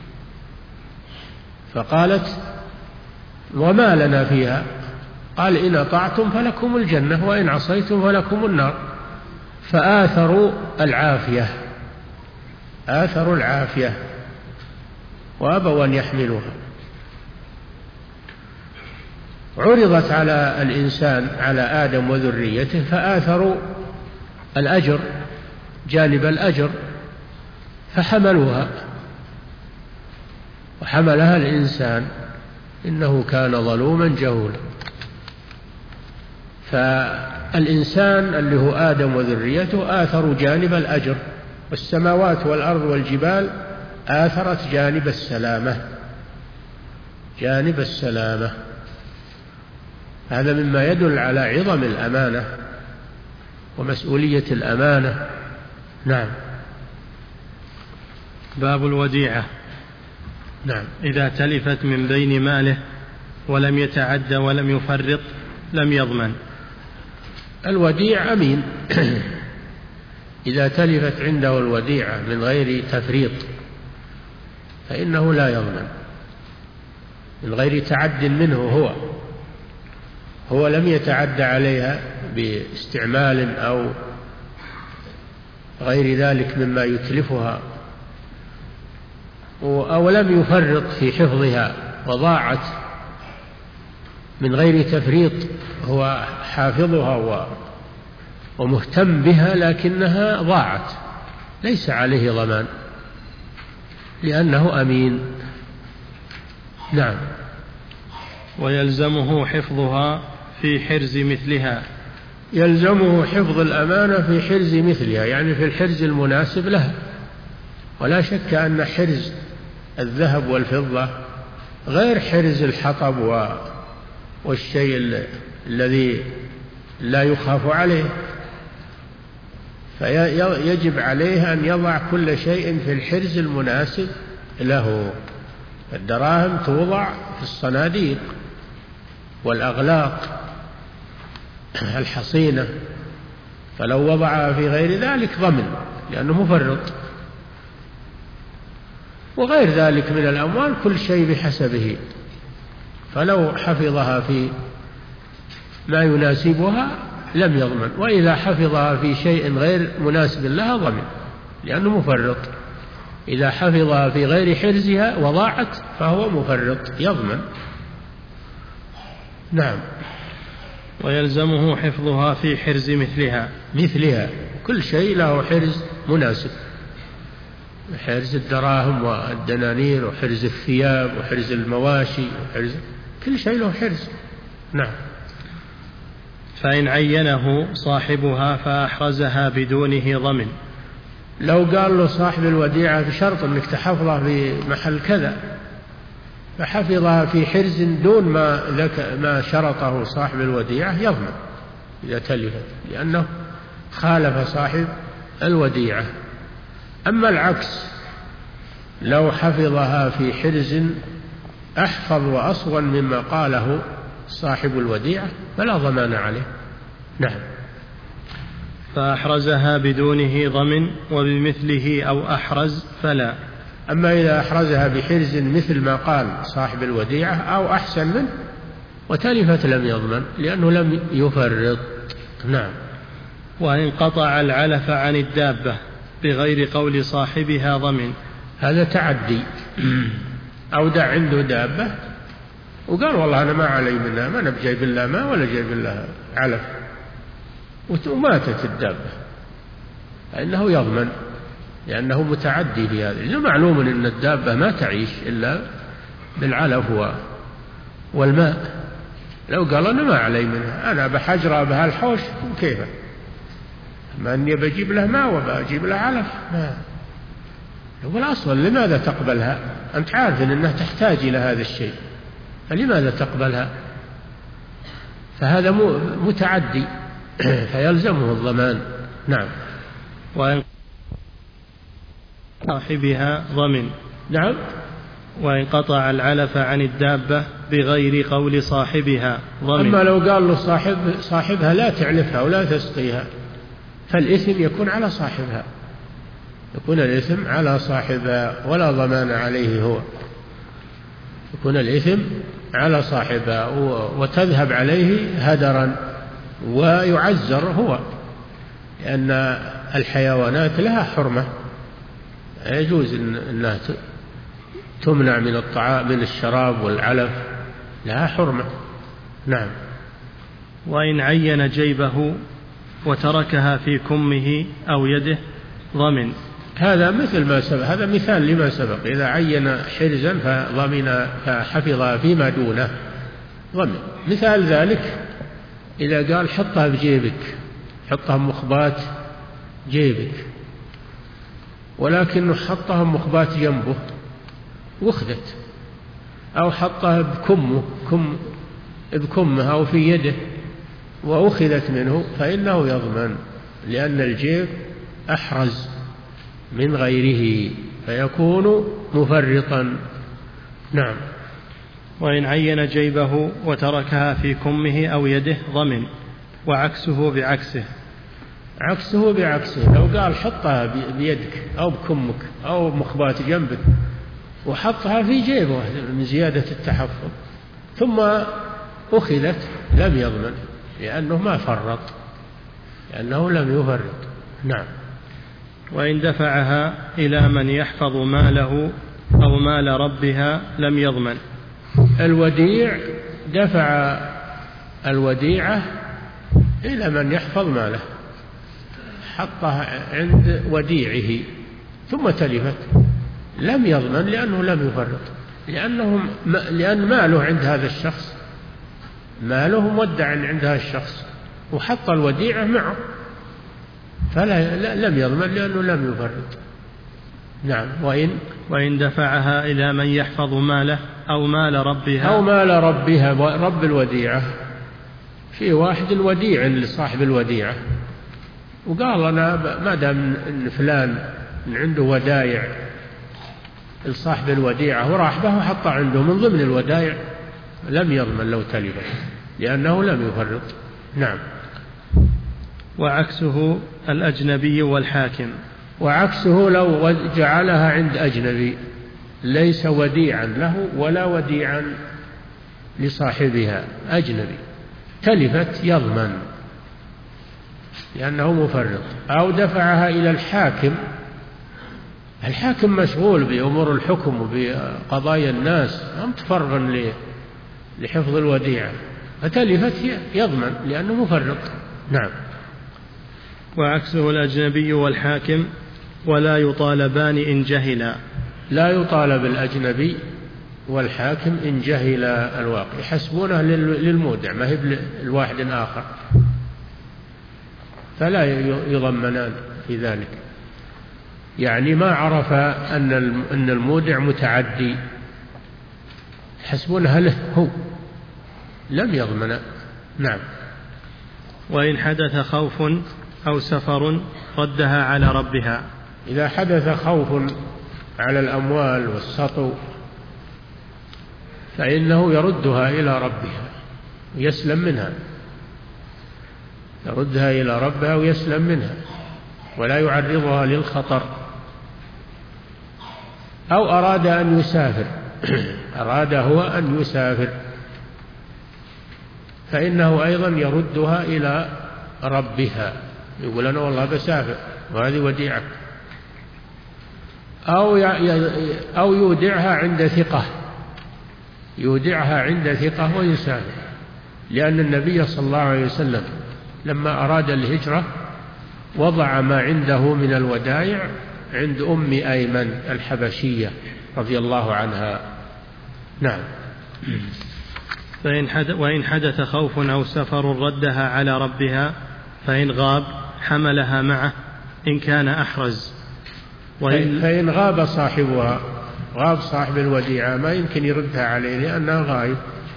فقالت: وما لنا فيها؟ قال: إن أطعتم فلكم الجنة وإن عصيتم فلكم النار. فآثروا العافية، آثروا العافية وأبوا أن يحملوها. عرضت على الإنسان، على آدم وذريته، فآثروا الأجر، جانب الأجر، فحملوها، وحملها الإنسان إنه كان ظلوما جهولا. فالإنسان اللي هو آدم وذريته آثروا جانب الأجر، والسماوات والأرض والجبال آثرت جانب السلامة، جانب السلامة. هذا مما يدل على عظم الأمانة ومسؤولية الأمانة. نعم. باب الوديعة. نعم. إذا تلفت من بين ماله ولم يتعد ولم يفرط لم يضمن. الوديع أمين إذا تلفت عنده الوديعة من غير تفريط فإنه لا يضمن، من غير تعد منه، هو هو لم يتعد عليها باستعمال أو غير ذلك مما يتلفها، أو لم يفرط في حفظها وضاعت من غير تفريط، هو حافظها ومهتم بها لكنها ضاعت، ليس عليه ضمان لأنه أمين. نعم. ويلزمه حفظها في حرز مثلها. يلزمه حفظ الأمانة في حرز مثلها، يعني في الحرز المناسب لها. ولا شك أن حرز الذهب والفضة غير حرز الحطب والشيء الذي لا يخاف عليه. فيجب عليه أن يضع كل شيء في الحرز المناسب له. الدراهم توضع في الصناديق والأغلاق الحصينة، فلو وضعها في غير ذلك ضمن لأنه مفرط. وغير ذلك من الأموال كل شيء بحسبه، فلو حفظها في ما يناسبها لم يضمن، وإذا حفظها في شيء غير مناسب لها ضمن لأنه مفرط. إذا حفظها في غير حرزها وضاعت فهو مفرط يضمن. نعم. ويلزمه حفظها في حرز مثلها مثلها كل شيء له حرز مناسب، حرز الدراهم والدنانير وحرز الثياب وحرز المواشي وحرز كل شيء له حرز. نعم. فإن عينه صاحبها فأحرزها بدونه ضمن. لو قال له صاحب الوديعة بشرط أنك تحفظها في محل كذا، فحفظها في حرز دون ما لك ما شرطه صاحب الوديعة يضمن إذا تلفت، لأنه خالف صاحب الوديعة. أما العكس، لو حفظها في حرز أحفظ وأصون مما قاله صاحب الوديعة فلا ضمان عليه. نعم. فأحرزها بدونه ضمن، وبمثله أو أحرز فلا. أما إذا أحرزها بحرز مثل ما قال صاحب الوديعة أو أحسن منه وتلفت لم يضمن لأنه لم يفرط. نعم. وإن قطع العلف عن الدابة بغير قول صاحبها ضمن. هذا تعدي. أودع عنده دابة وقال والله أنا ما علي منها، ما أنا بجايب لها ماء ولا جايب لها علف، وماتت الدابة، فإنه يضمن لأنه متعدي في هذا، لأنه معلوم أن الدابة ما تعيش إلا بالعلف والماء. لو قال أنا ما علي منها، أنا بحجرها بهالحوش وكيف، ما أني بجيب له ماء وبجيب له علف. ما يقول أصلا لماذا تقبلها؟ أنت عارف أنها تحتاج إلى هذا الشيء، فلماذا تقبلها؟ فهذا متعدي فيلزمه الضمان. نعم. وإن صاحبها ضمن. نعم. وإن قطع العلف عن الدابة بغير قول صاحبها ضمن. أما لو قال له صاحب صاحبها لا تعلفها ولا تسقيها فالإثم يكون على صاحبها، يكون الإثم على صاحبها ولا ضمان عليه هو، يكون الإثم على صاحبها وتذهب عليه هدرا ويعزر هو، لأن الحيوانات لها حرمة، يجوز أنها تمنع من الطعام من الشراب والعلف، لها حرمة. نعم. وإن عين جيبه وتركها في كمه أو يده ضمن. هذا مثل ما سبق، هذا مثال لما سبق. إذا عين حرزا فضمن فحفظها فيما دونه ضمن. مثال ذلك إذا قال حطها بجيبك، حطها مخبات جيبك، ولكنه حطها مخبات جنبه واخذت، أو حطها بكمه كم بكمها أو في يده وأخذت منه، فإنه يضمن، لأن الجيب أحرز من غيره فيكون مفرطا. نعم. وإن عين جيبه وتركها في كمه أو يده ضمن، وعكسه بعكسه. عكسه بعكسه، لو قال حطها بيدك أو بكمك أو مخبات جنبك وحطها في جيبه من زيادة التحفظ ثم أخذت لم يضمن، لأنه ما فرط، لأنه لم يفرط. نعم. وإن دفعها إلى من يحفظ ماله أو مال ربها لم يضمن. الوديع دفع الوديعة إلى من يحفظ ماله، حطها عند وديعه ثم تلفت لم يضمن، لأنه لم يفرط، لأنه لأن ماله عند هذا الشخص، ماله مودع عند هذا الشخص وحط الوديعة معه، فلا لم يضمن لأنه لم يفرط. نعم. وإن وإن دفعها إلى من يحفظ ماله أو مال ربها أو مال ربها، رب الوديعة، في واحد الوديع لصاحب الوديعة وقال أنا ما دام إن فلان عنده ودايع لصاحب الوديعة وراح به وحط عنده من ضمن الودايع، لم يضمن لو تلفت لأنه لم يفرط. نعم. وعكسه الأجنبي والحاكم. وعكسه لو جعلها عند أجنبي ليس وديعا له ولا وديعا لصاحبها، أجنبي تلفت يضمن لأنه مفرط. أو دفعها إلى الحاكم، الحاكم مشغول بأمور الحكم وبقضايا الناس، متفرغ لحفظ الوديعة، فتلفت يضمن لأنه مفرط. نعم. وعكسه الأجنبي والحاكم ولا يطالبان إن جهلا. لا يطالب الأجنبي والحاكم إن جهل الواقع، يحسبونه للمودع ما هي الواحد آخر، فلا يضمنان في ذلك. يعني ما عرف أن المودع متعدي يحسبونه له هو، لم يضمن. نعم. وإن حدث خوف أو سفر ردها على ربها. إذا حدث خوف على الأموال والسطو فإنه يردها إلى ربها ويسلم منها، يردها إلى ربها ويسلم منها ولا يعرضها للخطر. أو أراد أن يسافر أراد هو أن يسافر فإنه أيضا يردها إلى ربها، يقول أنا والله بسافر وهذه وديعة. أو أو يودعها عند ثقة، يودعها عند ثقة ويسافر، لأن النبي صلى الله عليه وسلم لما أراد الهجرة وضع ما عنده من الودائع عند أم أيمن الحبشية رضي الله عنها. نعم. فإن حدث وإن حدث خوف أو سفر ردها على ربها، فإن غاب حملها معه إن كان أحرز. وإن فإن غاب صاحبها، غاب صاحب الوديعة ما يمكن يردها عليه لأنها غايب،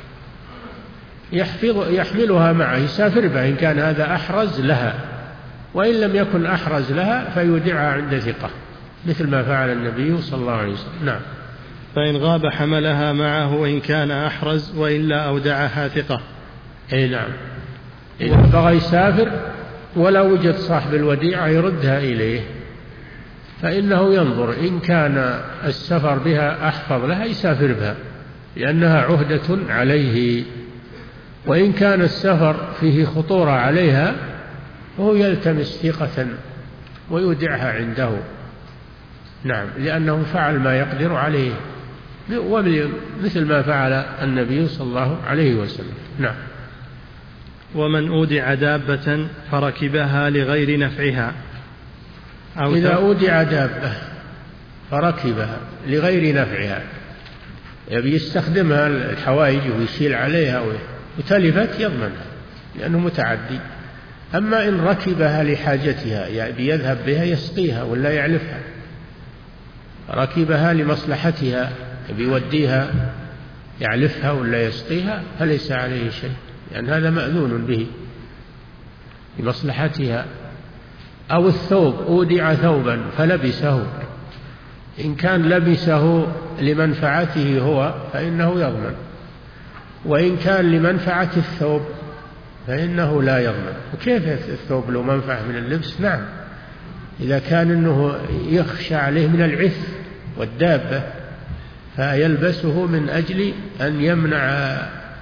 يحفظ يحملها معه يسافر بها إن كان هذا أحرز لها، وإن لم يكن أحرز لها فيودعها عند ثقة مثل ما فعل النبي صلى الله عليه وسلم. نعم. فإن غاب حملها معه إن كان أحرز، وإلا أودعها ثقة. أي نعم. إذا بغى يسافر ولا وجد صاحب الوديعة يردها إليه، فإنه ينظر إن كان السفر بها أحفظ لها يسافر بها لأنها عهدة عليه، وإن كان السفر فيه خطورة عليها فهو يلتمس ثقة ويودعها عنده. نعم. لأنه فعل ما يقدر عليه مثل ما فعل النبي صلى الله عليه وسلم. نعم. ومن أودع دابة فركبها لغير نفعها. أو إذا أودع دابة فركبها لغير نفعها، يبي يستخدمها الحوائج ويشيل عليها وتلفت يضمنها لأنه متعدي. أما إن ركبها لحاجتها يعني يذهب بها يسقيها ولا يعلفها، ركبها لمصلحتها بيوديها يعلفها ولا يسقيها فليس عليه شيء، لأن يعني هذا مأذون به لمصلحتها. أو الثوب، أودع ثوبا فلبسه، إن كان لبسه لمنفعته هو فإنه يضمن، وإن كان لمنفعة الثوب فإنه لا يضمن. وكيف الثوب له منفعة من اللبس؟ نعم، إذا كان أنه يخشى عليه من العث والدابة فيلبسه من أجل أن يمنع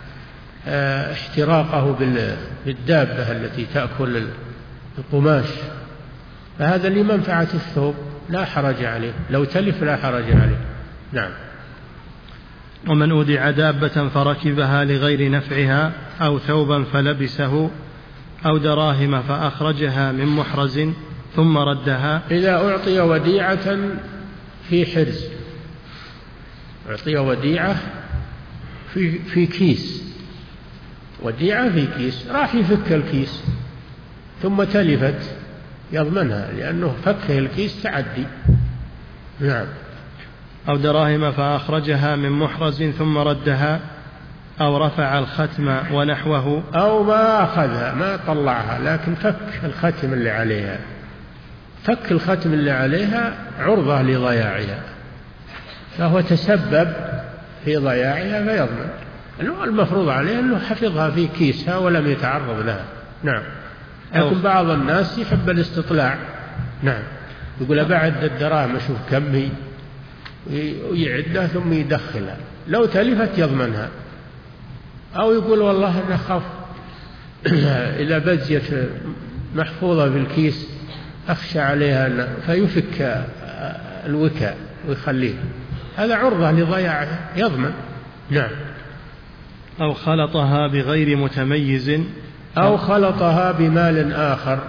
احتراقه بالدابة التي تأكل القماش، فهذا لمنفعة الثوب لا حرج عليه، لو تلف لا حرج عليه. نعم. ومن أودع دابة فركبها لغير نفعها أو ثوبا فلبسه أو دراهم فأخرجها من محرز ثم ردها. إذا أعطي وديعة في حرز، أعطي وديعة في, في كيس، وديعة في كيس، راح يفك الكيس ثم تلفت يضمنها لأنه فكه الكيس تعدي. نعم. أو دراهم فأخرجها من محرز ثم ردها أو رفع الختم ونحوه، أو ما أخذها ما طلعها لكن فك الختم اللي عليها، فك الختم اللي عليها عرضة لضياعها، فهو تسبب في ضياعها فيضمن. المفروض عليه أنه حفظها في كيسها ولم يتعرض لها. نعم. لكن بعض الناس يحب الاستطلاع. نعم. يقول بعد الدراهم أشوف كم هي ويعدها ثم يدخلها، لو تلفت يضمنها. أو يقول والله أنا أخاف إذا بزيت محفوظة في الكيس أخشى عليها فيفك الوكاء ويخليه، هذا عرضة لضياعها يضمن. نعم. أو خلطها بغير متميز، أو خلطها بمال آخر،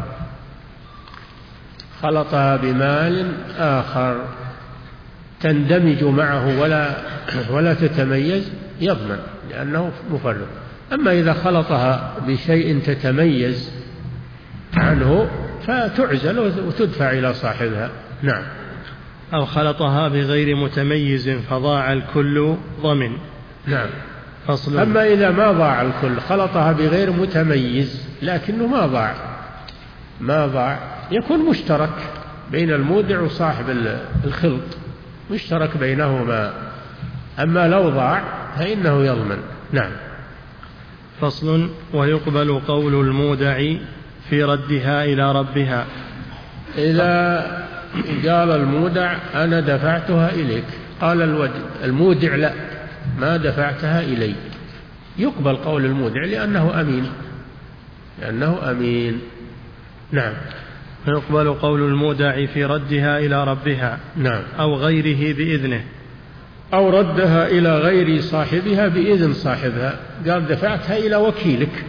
خلطها بمال آخر تندمج معه ولا ولا تتميز يضمن لأنه مفرط. أما إذا خلطها بشيء تتميز عنه فتعزل وتدفع إلى صاحبها. نعم. أو خلطها بغير متميز فضاع الكل ضمن. نعم. فصل. أما إذا ما ضاع الكل، خلطها بغير متميز لكنه ما ضاع ما ضاع يكون مشترك بين المودع وصاحب الخلط، مشترك بينهما. أما لو ضاع فإنه يضمن. نعم. فصل. ويقبل قول المودع في ردها إلى ربها. إذا قال المودع أنا دفعتها إليك، قال المودع لا ما دفعتها إلي، يقبل قول المودع لأنه أمين لأنه أمين. نعم. فيقبل قول المودع في ردها إلى ربها. نعم. أو غيره بإذنه، أو ردها إلى غير صاحبها بإذن صاحبها، قال دفعتها إلى وكيلك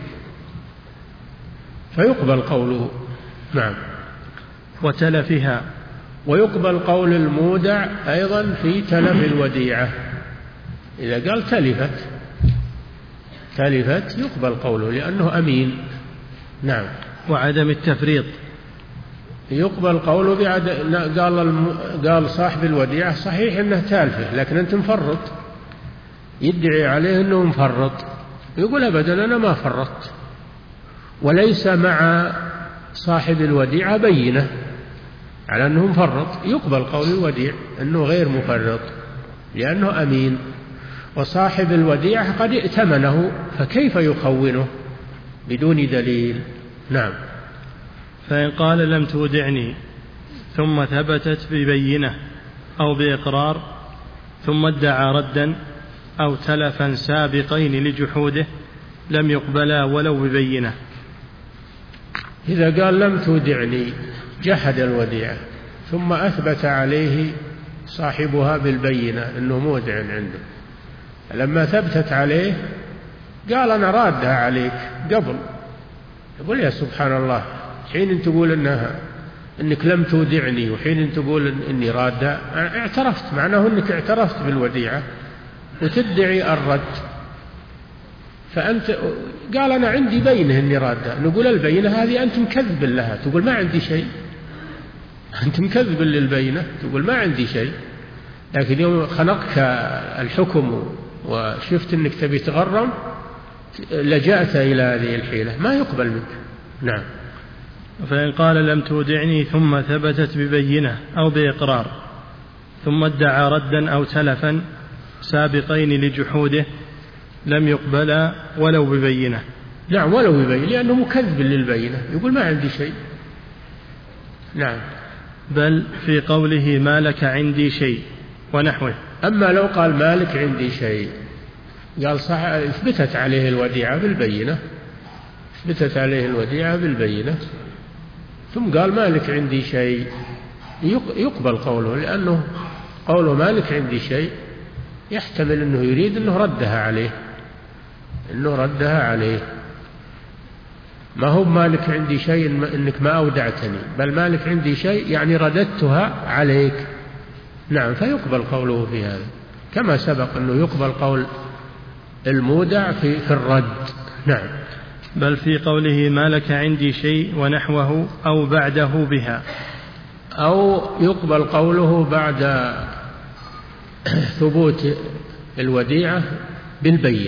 فيقبل قوله. نعم. وتلفها. ويقبل قول المودع أيضا في تلف الوديعة، إذا قال تلفت تلفت يقبل قوله لأنه أمين. نعم. وعدم التفريط. يقبل قوله بعد قال الم... قال صاحب الوديعة صحيح أنه تالفه لكن أنت مفرط، يدعي عليه أنه مفرط، يقول أبدا أنا ما فرطت، وليس مع صاحب الوديعة بينة على أنه مفرط، يقبل قول الوديع أنه غير مفرط لأنه أمين، وصاحب الوديعة قد ائتمنه فكيف يخونه بدون دليل. نعم. فإن قال لم تودعني ثم ثبتت ببينة أو بإقرار ثم ادعى ردا أو تلفا سابقين لجحوده لم يقبلا ولو ببينة. إذا قال لم تودعني جحد الوديعة ثم أثبت عليه صاحبها بالبينة أنه مودع عنده، لما ثبتت عليه قال أنا رادها عليك قبل، يقول يا سبحان الله، حين تقول إنها إنك لم تودعني وحين تقول إن إني رادها، اعترفت، معناه إنك اعترفت بالوديعة وتدعي الرد، فأنت قال أنا عندي بينة إني رادها، نقول البينة هذه أنت مكذب لها، تقول ما عندي شيء، أنت مكذب للبينة تقول ما عندي شيء، لكن يوم خنقك الحكم وشفت أنك تبي تغرم لجأت إلى هذه الحيلة، ما يقبل منك. نعم. فإن قال لم تودعني ثم ثبتت ببينة أو بإقرار ثم ادعى ردا أو تلفا سابقين لجحوده لم يقبل ولو ببينة. نعم ولو ببينة، لأنه مكذب للبينة، يقول ما عندي شيء. نعم. بل في قوله ما لك عندي شيء ونحوه. أما لو قال ما لك عندي شيء، قال صح، اثبتت عليه الوديعة بالبينة، اثبتت عليه الوديعة بالبينة ثم قال ما لك عندي شيء، يقبل قوله، لأنه قوله ما لك عندي شيء يحتمل أنه يريد أنه ردها عليه، أنه ردها عليه، ما هو مالك عندي شيء إنك ما أودعتني، بل مالك عندي شيء يعني رددتها عليك. نعم. فيقبل قوله في هذا، كما سبق أنه يقبل قول المودع في, في الرد. نعم. بل في قوله ما لك عندي شيء ونحوه أو بعده بها، أو يقبل قوله بعد ثبوت الوديعة بالبينة،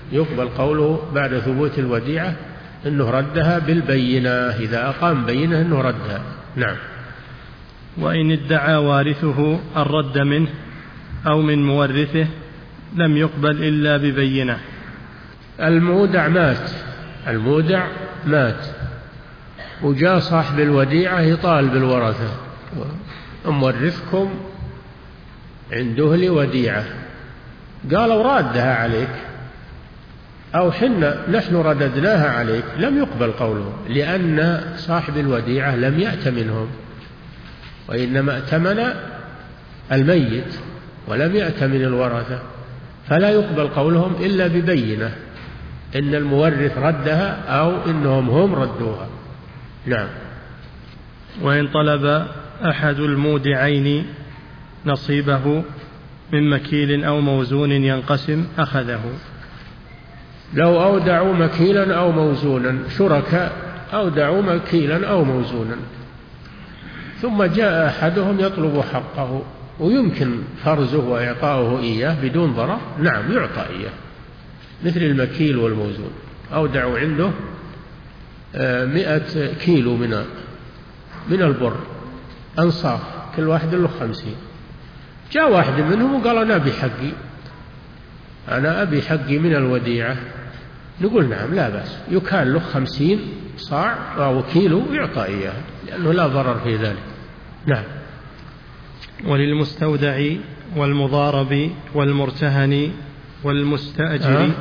يقبل قوله بعد ثبوت الوديعة أنه ردها بالبينة، إذا أقام بينة أنه ردها. نعم. وإن ادعى وارثه الرد منه أو من مورثه لم يقبل إلا ببينة. المودع مات، المودع مات وجاء صاحب الوديعة يطالب الورثة: مورثكم عنده لي وديعة، قالوا رادها عليك أو حنا نحن رددناها عليك، لم يقبل قوله، لأن صاحب الوديعة لم يأتمنهم، وإنما ائتمن الميت ولم يأتمن الورثة، فلا يقبل قولهم إلا ببينة إن المورث ردها أو إنهم هم ردوها. نعم. وإن طلب أحد المودعين نصيبه من مكيل أو موزون ينقسم أخذه. لو أودعوا مكيلا أو موزونا، شركاء أودعوا مكيلا أو موزونا، ثم جاء أحدهم يطلب حقه ويمكن فرزه وإعطاؤه إياه بدون ضرر، نعم يعطى إياه، مثل المكيل والموزون. أودعوا عنده مئة كيلو من من البر أنصاف، كل واحد له خمسين، جاء واحد منهم وقال أنا أبي حقي، أنا أبي حقي من الوديعة، نقول نعم لا بأس، يكال له خمسين صاع أو كيلو يعطى إياه، لأنه لا ضرر في ذلك. نعم. وللمستودع والمضارب والمرتهن والمستأجر أه؟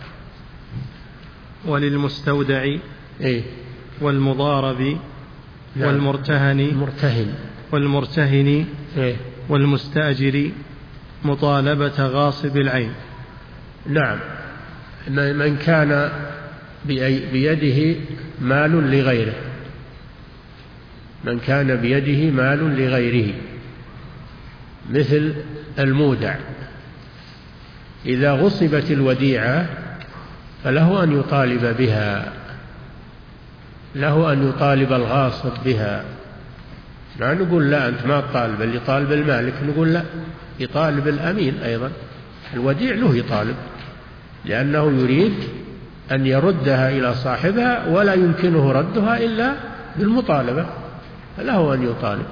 وللمستودع إيه؟ والمضارب نعم. والمرتهن مرتهن والمرتهن إيه؟ والمستأجر مطالبة غاصب العين. نعم. من كان بيده مال لغيره، من كان بيده مال لغيره مثل المودع، إذا غصبت الوديعة فله أن يطالب بها، له أن يطالب الغاصب بها. لا نقول لا أنت ما تطالب، اللي يطالب المالك، نقول لا، يطالب الأمين أيضا، الوديع له يطالب، لأنه يريد أن يردها إلى صاحبها ولا يمكنه ردها إلا بالمطالبة، فله أن يطالب،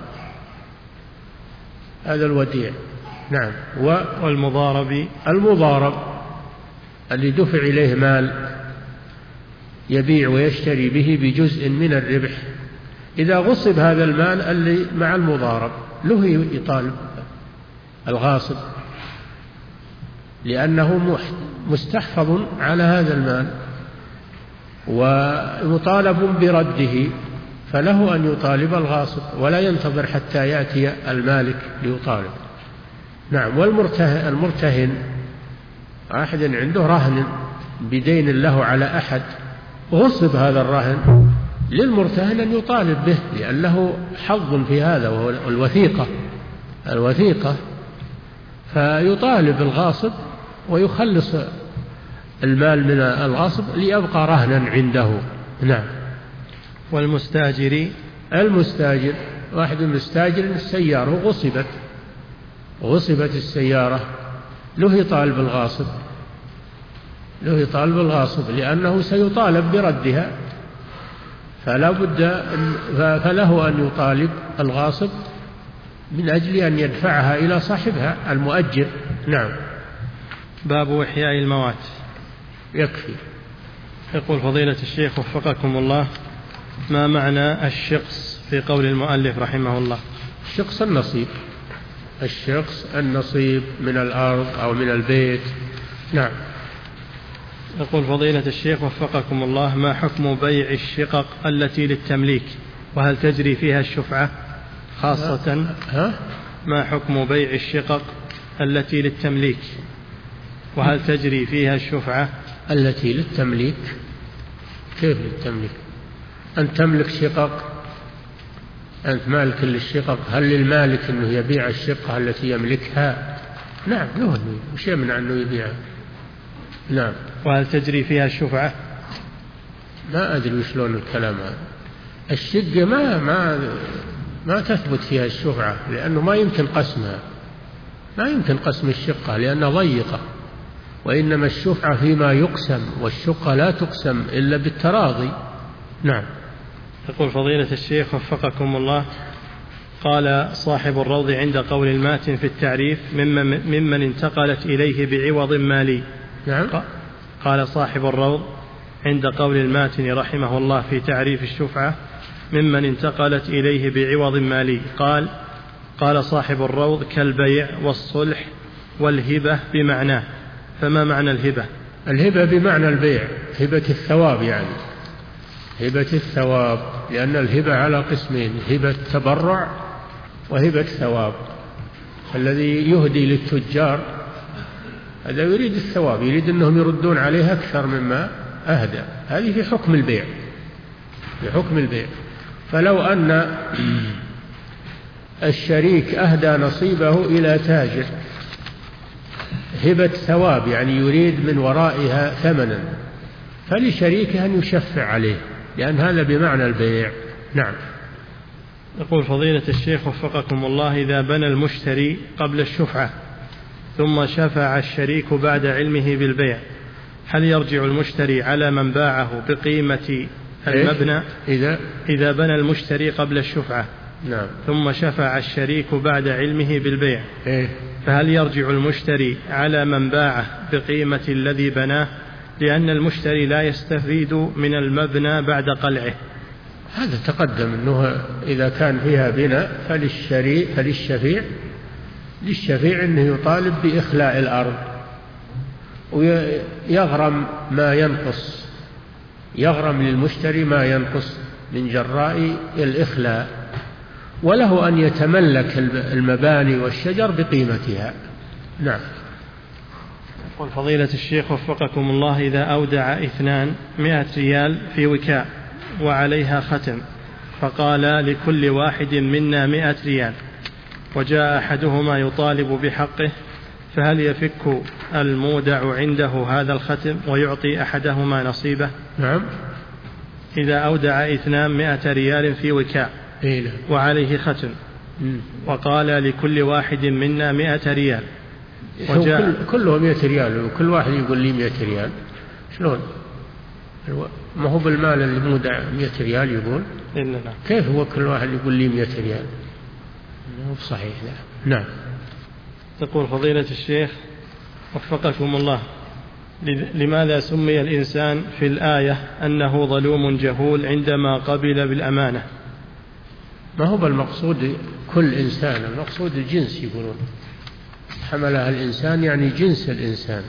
هذا الوديع. نعم. والمضارب المضارب اللي دفع إليه مال يبيع ويشتري به بجزء من الربح، إذا غصب هذا المال اللي مع المضارب له يطالب الغاصب، لأنه مستحفظ على هذا المال ومطالب برده، فله أن يطالب الغاصب ولا ينتظر حتى يأتي المالك ليطالب. نعم. والمرتهن، المرتهن أحد عنده رهن بدين له على أحد، غصب هذا الرهن، للمرتهن أن يطالب به، لأنه حظ في هذا وهو الوثيقة، الوثيقة، فيطالب الغاصب ويخلص المال من الغاصب ليبقى رهنا عنده. نعم. والمستاجر، المستاجر واحد مستاجر السيارة غصبت، غصبت السيارة، له يطالب الغاصب، له يطالب الغاصب لأنه سيطالب بردها، فلا بد فله أن يطالب الغاصب من أجل أن يدفعها إلى صاحبها المؤجر. نعم. باب إحياء الموات. يكفي. يقول فضيلة الشيخ وفقكم الله: ما معنى الشقص في قول المؤلف رحمه الله؟ الشقص النصيب، الشقص النصيب من الأرض أو من البيت. نعم. يقول فضيلة الشيخ وفقكم الله: ما حكم بيع الشقق التي للتمليك، وهل تجري فيها الشفعة خاصة؟ ها؟ ما حكم بيع الشقق التي للتمليك، وهل تجري فيها الشفعة؟ التي للتمليك؟ كيف للتمليك؟ أن تملك شقق، أنت مالك للشقق، هل للمالك أنه يبيع الشقة التي يملكها؟ نعم له، وش يمنع أنه يبيعها؟ نعم. وهل تجري فيها الشفعة؟ ما أدري وشلون الكلام هذا. الشقة ما ما ما تثبت فيها الشفعة، لأنه ما يمكن قسمها، ما يمكن قسم الشقة لأنها ضيقة، وإنما الشفعة فيما يقسم، والشقة لا تقسم إلا بالتراضي. نعم. يقول فضيلة الشيخ وفقكم الله، قال صاحب الروض عند قول الماتن في التعريف ممن, ممن انتقلت إليه بعوض مالي. نعم. قال صاحب الروض عند قول الماتن رحمه الله في تعريف الشفعة ممن انتقلت إليه بعوض مالي، قال قال صاحب الروض كالبيع والصلح والهبة بمعناه. فما معنى الهبة؟ الهبة بمعنى البيع، هبة الثواب، يعني هبة الثواب، لأن الهبة على قسمين: هبة تبرع وهبة ثواب. الذي يهدي للتجار هذا يريد الثواب، يريد أنهم يردون عليه أكثر مما أهدى، هذه في حكم البيع، في حكم البيع. فلو أن الشريك أهدى نصيبه إلى تاجر هبة ثواب، يعني يريد من ورائها ثمنا، فلشريكه أن يشفع عليه، لأن هذا بمعنى البيع. نعم. يقول فضيلة الشيخ وفقكم الله، إذا بنى المشتري قبل الشفعة ثم شفع الشريك بعد علمه بالبيع، هل يرجع المشتري على من باعه بقيمة المبنى؟ إذا إذا بنى المشتري قبل الشفعة نعم. ثم شفع الشريك بعد علمه بالبيع، إيه؟ فهل يرجع المشتري على من باعه بقيمة الذي بناه، لأن المشتري لا يستفيد من المبنى بعد قلعه؟ هذا تقدم أنه إذا كان فيها بناء فللشري فللشفيع للشفيع أنه يطالب بإخلاء الأرض ويغرم ما ينقص، يغرم للمشتري ما ينقص من جراء الإخلاء، وله أن يتملك المباني والشجر بقيمتها. نعم. يقول فضيلة الشيخ وفقكم الله، إذا أودع اثنان مئة ريال في وكاء وعليها ختم، فقال لكل واحد منا مئة ريال، وجاء أحدهما يطالب بحقه، فهل يفك المودع عنده هذا الختم ويعطي أحدهما نصيبه؟ نعم. إذا أودع اثنان مئة ريال في وكاء وعليه ختم وقال لكل واحد منا مئة ريال، وجاء كله مئة ريال وكل واحد يقول لي مئة ريال، شلون؟ ما هو بالمال اللي مودع مئة ريال يقول؟ إننا. كيف هو كل واحد يقول لي مئة ريال؟ مو صحيح. لا. نعم. تقول فضيلة الشيخ وفقكم الله، لماذا سمي الإنسان في الآية أنه ظلوم جهول عندما قبل بالأمانة؟ ما هو بالمقصود كل إنسان، المقصود الجنس، يقولون حملها الإنسان يعني جنس الإنسان،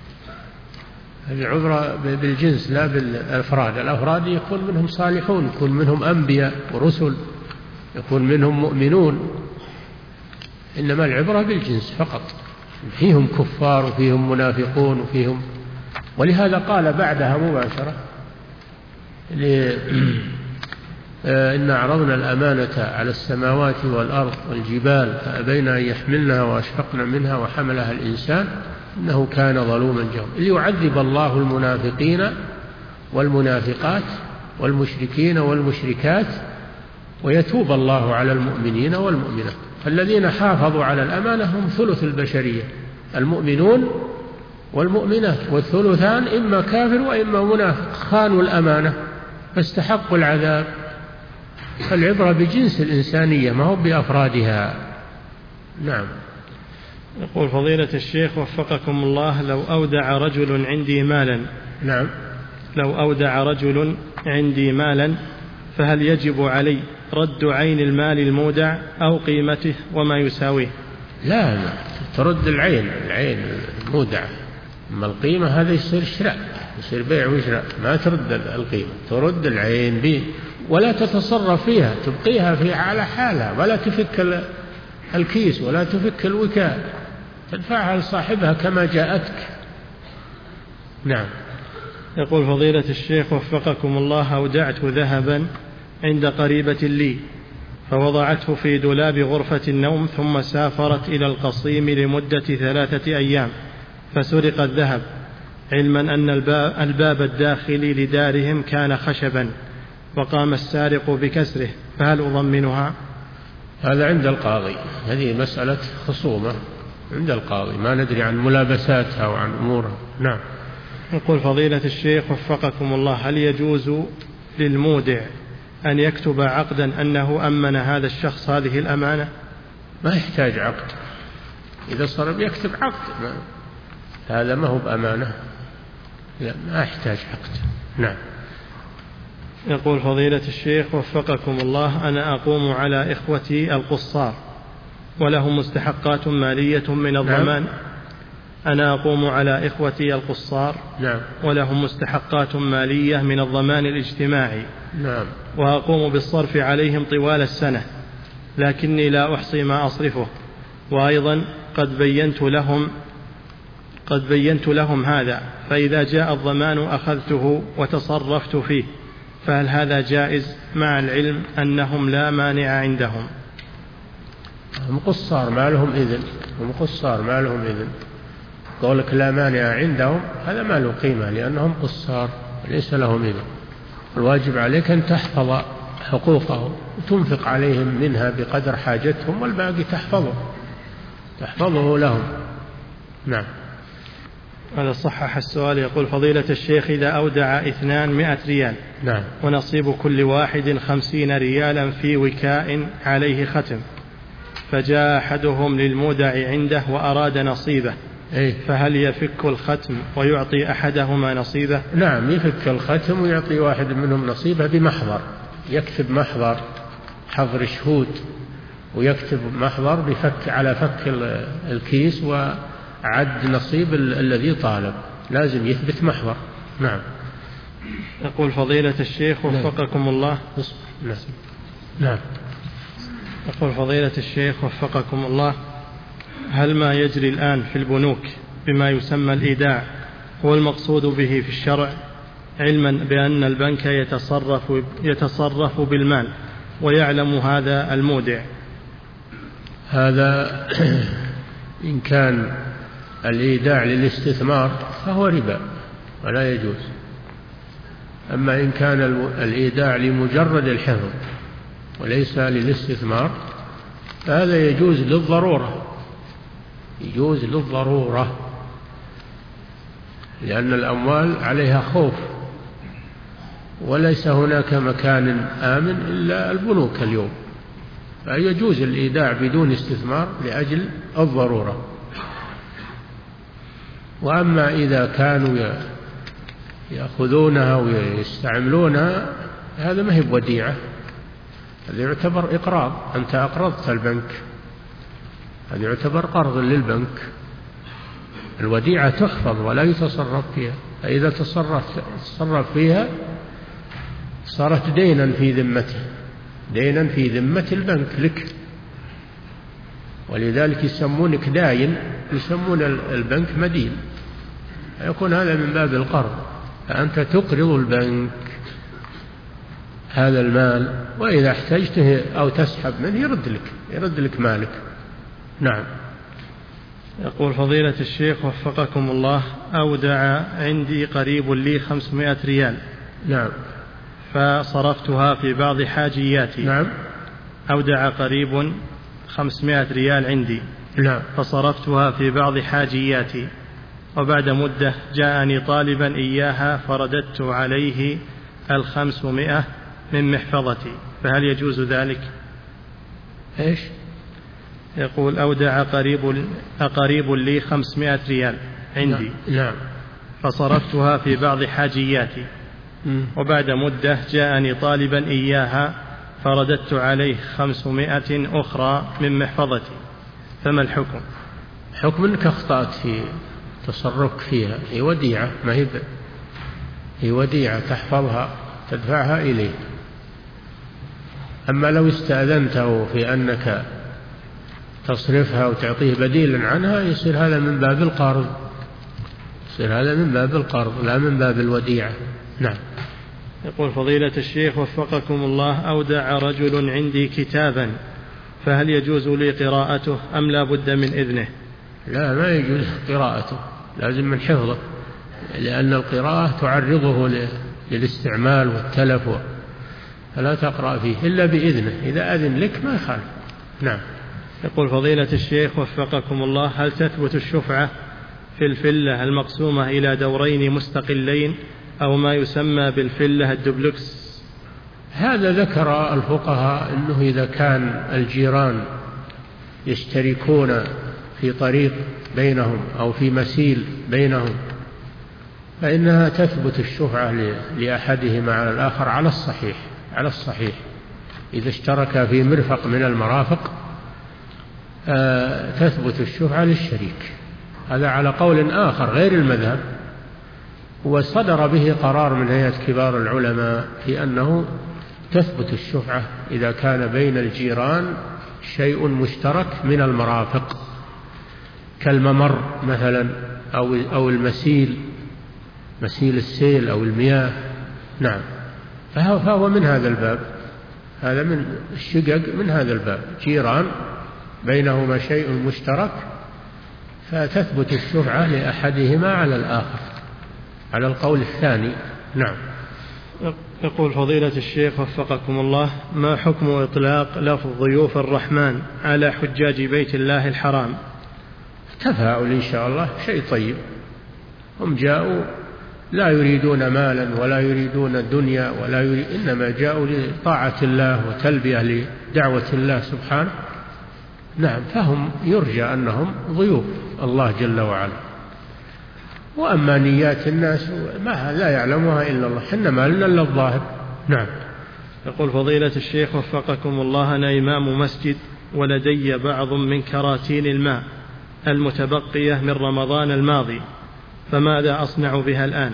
العبرة بالجنس لا بالأفراد. الأفراد يكون منهم صالحون، يكون منهم أنبياء ورسل، يكون منهم مؤمنون، إنما العبرة بالجنس فقط، فيهم كفار وفيهم منافقون وفيهم. ولهذا قال بعدها مباشرة إن عرضنا الأمانة على السماوات والأرض والجبال فأبين أن يحملنها وأشفقن منها وحملها الإنسان إنه كان ظلوما جهولا، ليعذب الله المنافقين والمنافقات والمشركين والمشركات ويتوب الله على المؤمنين والمؤمنات. فالذين حافظوا على الأمانة هم ثلث البشرية، المؤمنون والمؤمنات، والثلثان إما كافر وإما منافق، خانوا الأمانة فاستحقوا العذاب. فالعبرة بجنس الإنسانية ما هو بأفرادها. نعم. يقول فضيلة الشيخ وفقكم الله، لو أودع رجل عندي مالا نعم لو أودع رجل عندي مالا فهل يجب علي رد عين المال المودع أو قيمته وما يساويه؟ لا, لا ترد العين العين المودع، أما القيمة هذا يصير شراء، يصير بيع وشراء، ما ترد القيمة، ترد العين به ولا تتصرف فيها، تبقيها في على حالها، ولا تفك الكيس ولا تفك الوكاء، تدفعها لصاحبها كما جاءتك. نعم. يقول فضيلة الشيخ وفقكم الله، أودعت ذهبا عند قريبة لي فوضعته في دولاب غرفة النوم، ثم سافرت إلى القصيم لمدة ثلاثة أيام فسرق الذهب، علما أن الباب الداخلي لدارهم كان خشبا وقام السارق بكسره، فهل أضمنها؟ هذا عند القاضي، هذه مسألة خصومة عند القاضي، ما ندري عن ملابساتها وعن أمورها. نعم. يقول فضيلة الشيخ وفقكم الله، هل يجوز للمودع أن يكتب عقدا أنه أمن هذا الشخص هذه الأمانة؟ ما يحتاج عقد، إذا صار بيكتب عقد ما هذا ما هو بأمانة، لا ما يحتاج عقد. نعم. يقول فضيلة الشيخ وفقكم الله، أنا أقوم على إخوتي القصار ولهم مستحقات مالية من الضمان. نعم. أنا أقوم على إخوتي القصار. نعم. ولهم مستحقات مالية من الضمان الاجتماعي. نعم. وأقوم بالصرف عليهم طوال السنة، لكني لا أحصي ما أصرفه، وأيضا قد بينت لهم قد بينت لهم هذا، فإذا جاء الضمان أخذته وتصرفت فيه، فهل هذا جائز مع العلم أنهم لا مانع عندهم؟ هم قصار ما لهم إذن، هم قصار ما لهم إذن، قولك لا مانع عندهم هذا ما له قيمة، لأنهم قصار ليس لهم إذن. الواجب عليك أن تحفظ حقوقهم وتنفق عليهم منها بقدر حاجتهم، والباقي تحفظه تحفظه لهم. نعم. هذا صحح السؤال. يقول فضيلة الشيخ، إذا أودع اثنان مئة ريال. نعم. ونصيب كل واحد خمسين ريالا في وكاء عليه ختم، فجاء أحدهم للمودع عنده وأراد نصيبه، إيه؟ فهل يفك الختم ويعطي أحدهما نصيبه؟ نعم، يفك الختم ويعطي واحد منهم نصيبه بمحضر، يكتب محضر حضر شهود، ويكتب محضر بفك على فك الكيس وعد نصيب الذي طالب، لازم يثبت محضر. نعم. يقول فضيلة الشيخ وفقكم الله. نعم. نعم. يقول فضيلة الشيخ وفقكم الله، هل ما يجري الآن في البنوك بما يسمى الإيداع هو المقصود به في الشرع، علما بأن البنك يتصرف, يتصرف بالمال ويعلم هذا المودع؟ هذا إن كان الإيداع للاستثمار فهو ربا ولا يجوز، أما إن كان الإيداع لمجرد الحفظ وليس للاستثمار فهذا يجوز للضرورة، يجوز للضرورة، لأن الأموال عليها خوف، وليس هناك مكان آمن إلا البنوك اليوم، فيجوز الإيداع بدون استثمار لأجل الضرورة. وأما إذا كانوا يأخذونها ويستعملونها هذا ما هي بوديعة، هذا يعتبر إقراض، أنت أقرضت البنك، هذا يعتبر قرض للبنك. الوديعة تحفظ ولا يتصرف فيها، فإذا تصرف, تصرف فيها صارت دينا في ذمته، دينا في ذمة البنك لك، ولذلك يسمونك داين، يسمون البنك مدين، يكون هذا من باب القرض، فأنت تقرض البنك هذا المال، وإذا احتجته أو تسحب منه يرد لك يرد لك مالك. نعم. يقول فضيلة الشيخ وفقكم الله، أودع عندي قريب لي خمسمائة ريال. نعم. فصرفتها في بعض حاجياتي. نعم. أودع قريب خمسمائة ريال عندي. نعم. فصرفتها في بعض حاجياتي، وبعد مدة جاءني طالبا إياها فرددت عليه الخمسمائة من محفظتي، فهل يجوز ذلك؟ إيش؟ يقول أودع قريب قريب لي خمسمائة ريال عندي. نعم. فصرفتها في بعض حاجياتي، وبعد مدة جاءني طالبا إياها فرددت عليه خمسمائة أخرى من محفظتي، فما الحكم؟ حكم أنك أخطأت في تصرفك فيها، هي وديعة، ما هي هي وديعة تحفظها تدفعها إليه. أما لو استأذنته في أنك تصرفها وتعطيه بديلا عنها يصير هذا من باب القرض، يصير هذا من باب القرض لا من باب الوديعة. نعم. يقول فضيلة الشيخ وفقكم الله، أودع رجل عندي كتابا، فهل يجوز لي قراءته أم لا بد من إذنه؟ لا، ما يجوز قراءته، لازم من حفظه، لأن القراءة تعرضه للاستعمال والتلف، فلا تقرأ فيه إلا بإذنه، إذا أذن لك ما يخالف. نعم. يقول فضيلة الشيخ وفقكم الله، هل تثبت الشفعة في الفلة المقسومة إلى دورين مستقلين أو ما يسمى بالفلة الدبلكس؟ هذا ذكر الفقهاء أنه إذا كان الجيران يشتركون في طريق بينهم أو في مسيل بينهم فإنها تثبت الشفعة لأحدهما على الآخر على الصحيح على الصحيح إذا اشترك في مرفق من المرافق تثبت الشفعة للشريك. هذا على قول آخر غير المذهب، وصدر به قرار من هيئة كبار العلماء في أنه تثبت الشفعة إذا كان بين الجيران شيء مشترك من المرافق كالممر مثلا أو أو المسيل، مسيل السيل أو المياه. نعم، فهو من هذا الباب، هذا من الشقق من هذا الباب، جيران بينهما شيء مشترك فتثبت الشفعة لأحدهما على الآخر على القول الثاني. نعم. يقول فضيلة الشيخ وفقكم الله، ما حكم إطلاق لفظ ضيوف الرحمن على حجاج بيت الله الحرام؟ تفاؤل إن شاء الله، شيء طيب. هم جاءوا لا يريدون مالا ولا يريدون الدنيا ولا يريد، إنما جاءوا لطاعة الله وتلبية لدعوة الله سبحانه. نعم، فهم يرجى أنهم ضيوف الله جل وعلا. وأما نيات الناس ما لا يعلمها إلا الله، حنا ما لنا إلا الظاهر. نعم. يقول فضيلة الشيخ وفقكم الله، أنا إمام مسجد ولدي بعض من كراتين الماء المتبقية من رمضان الماضي، فماذا أصنع بها الآن؟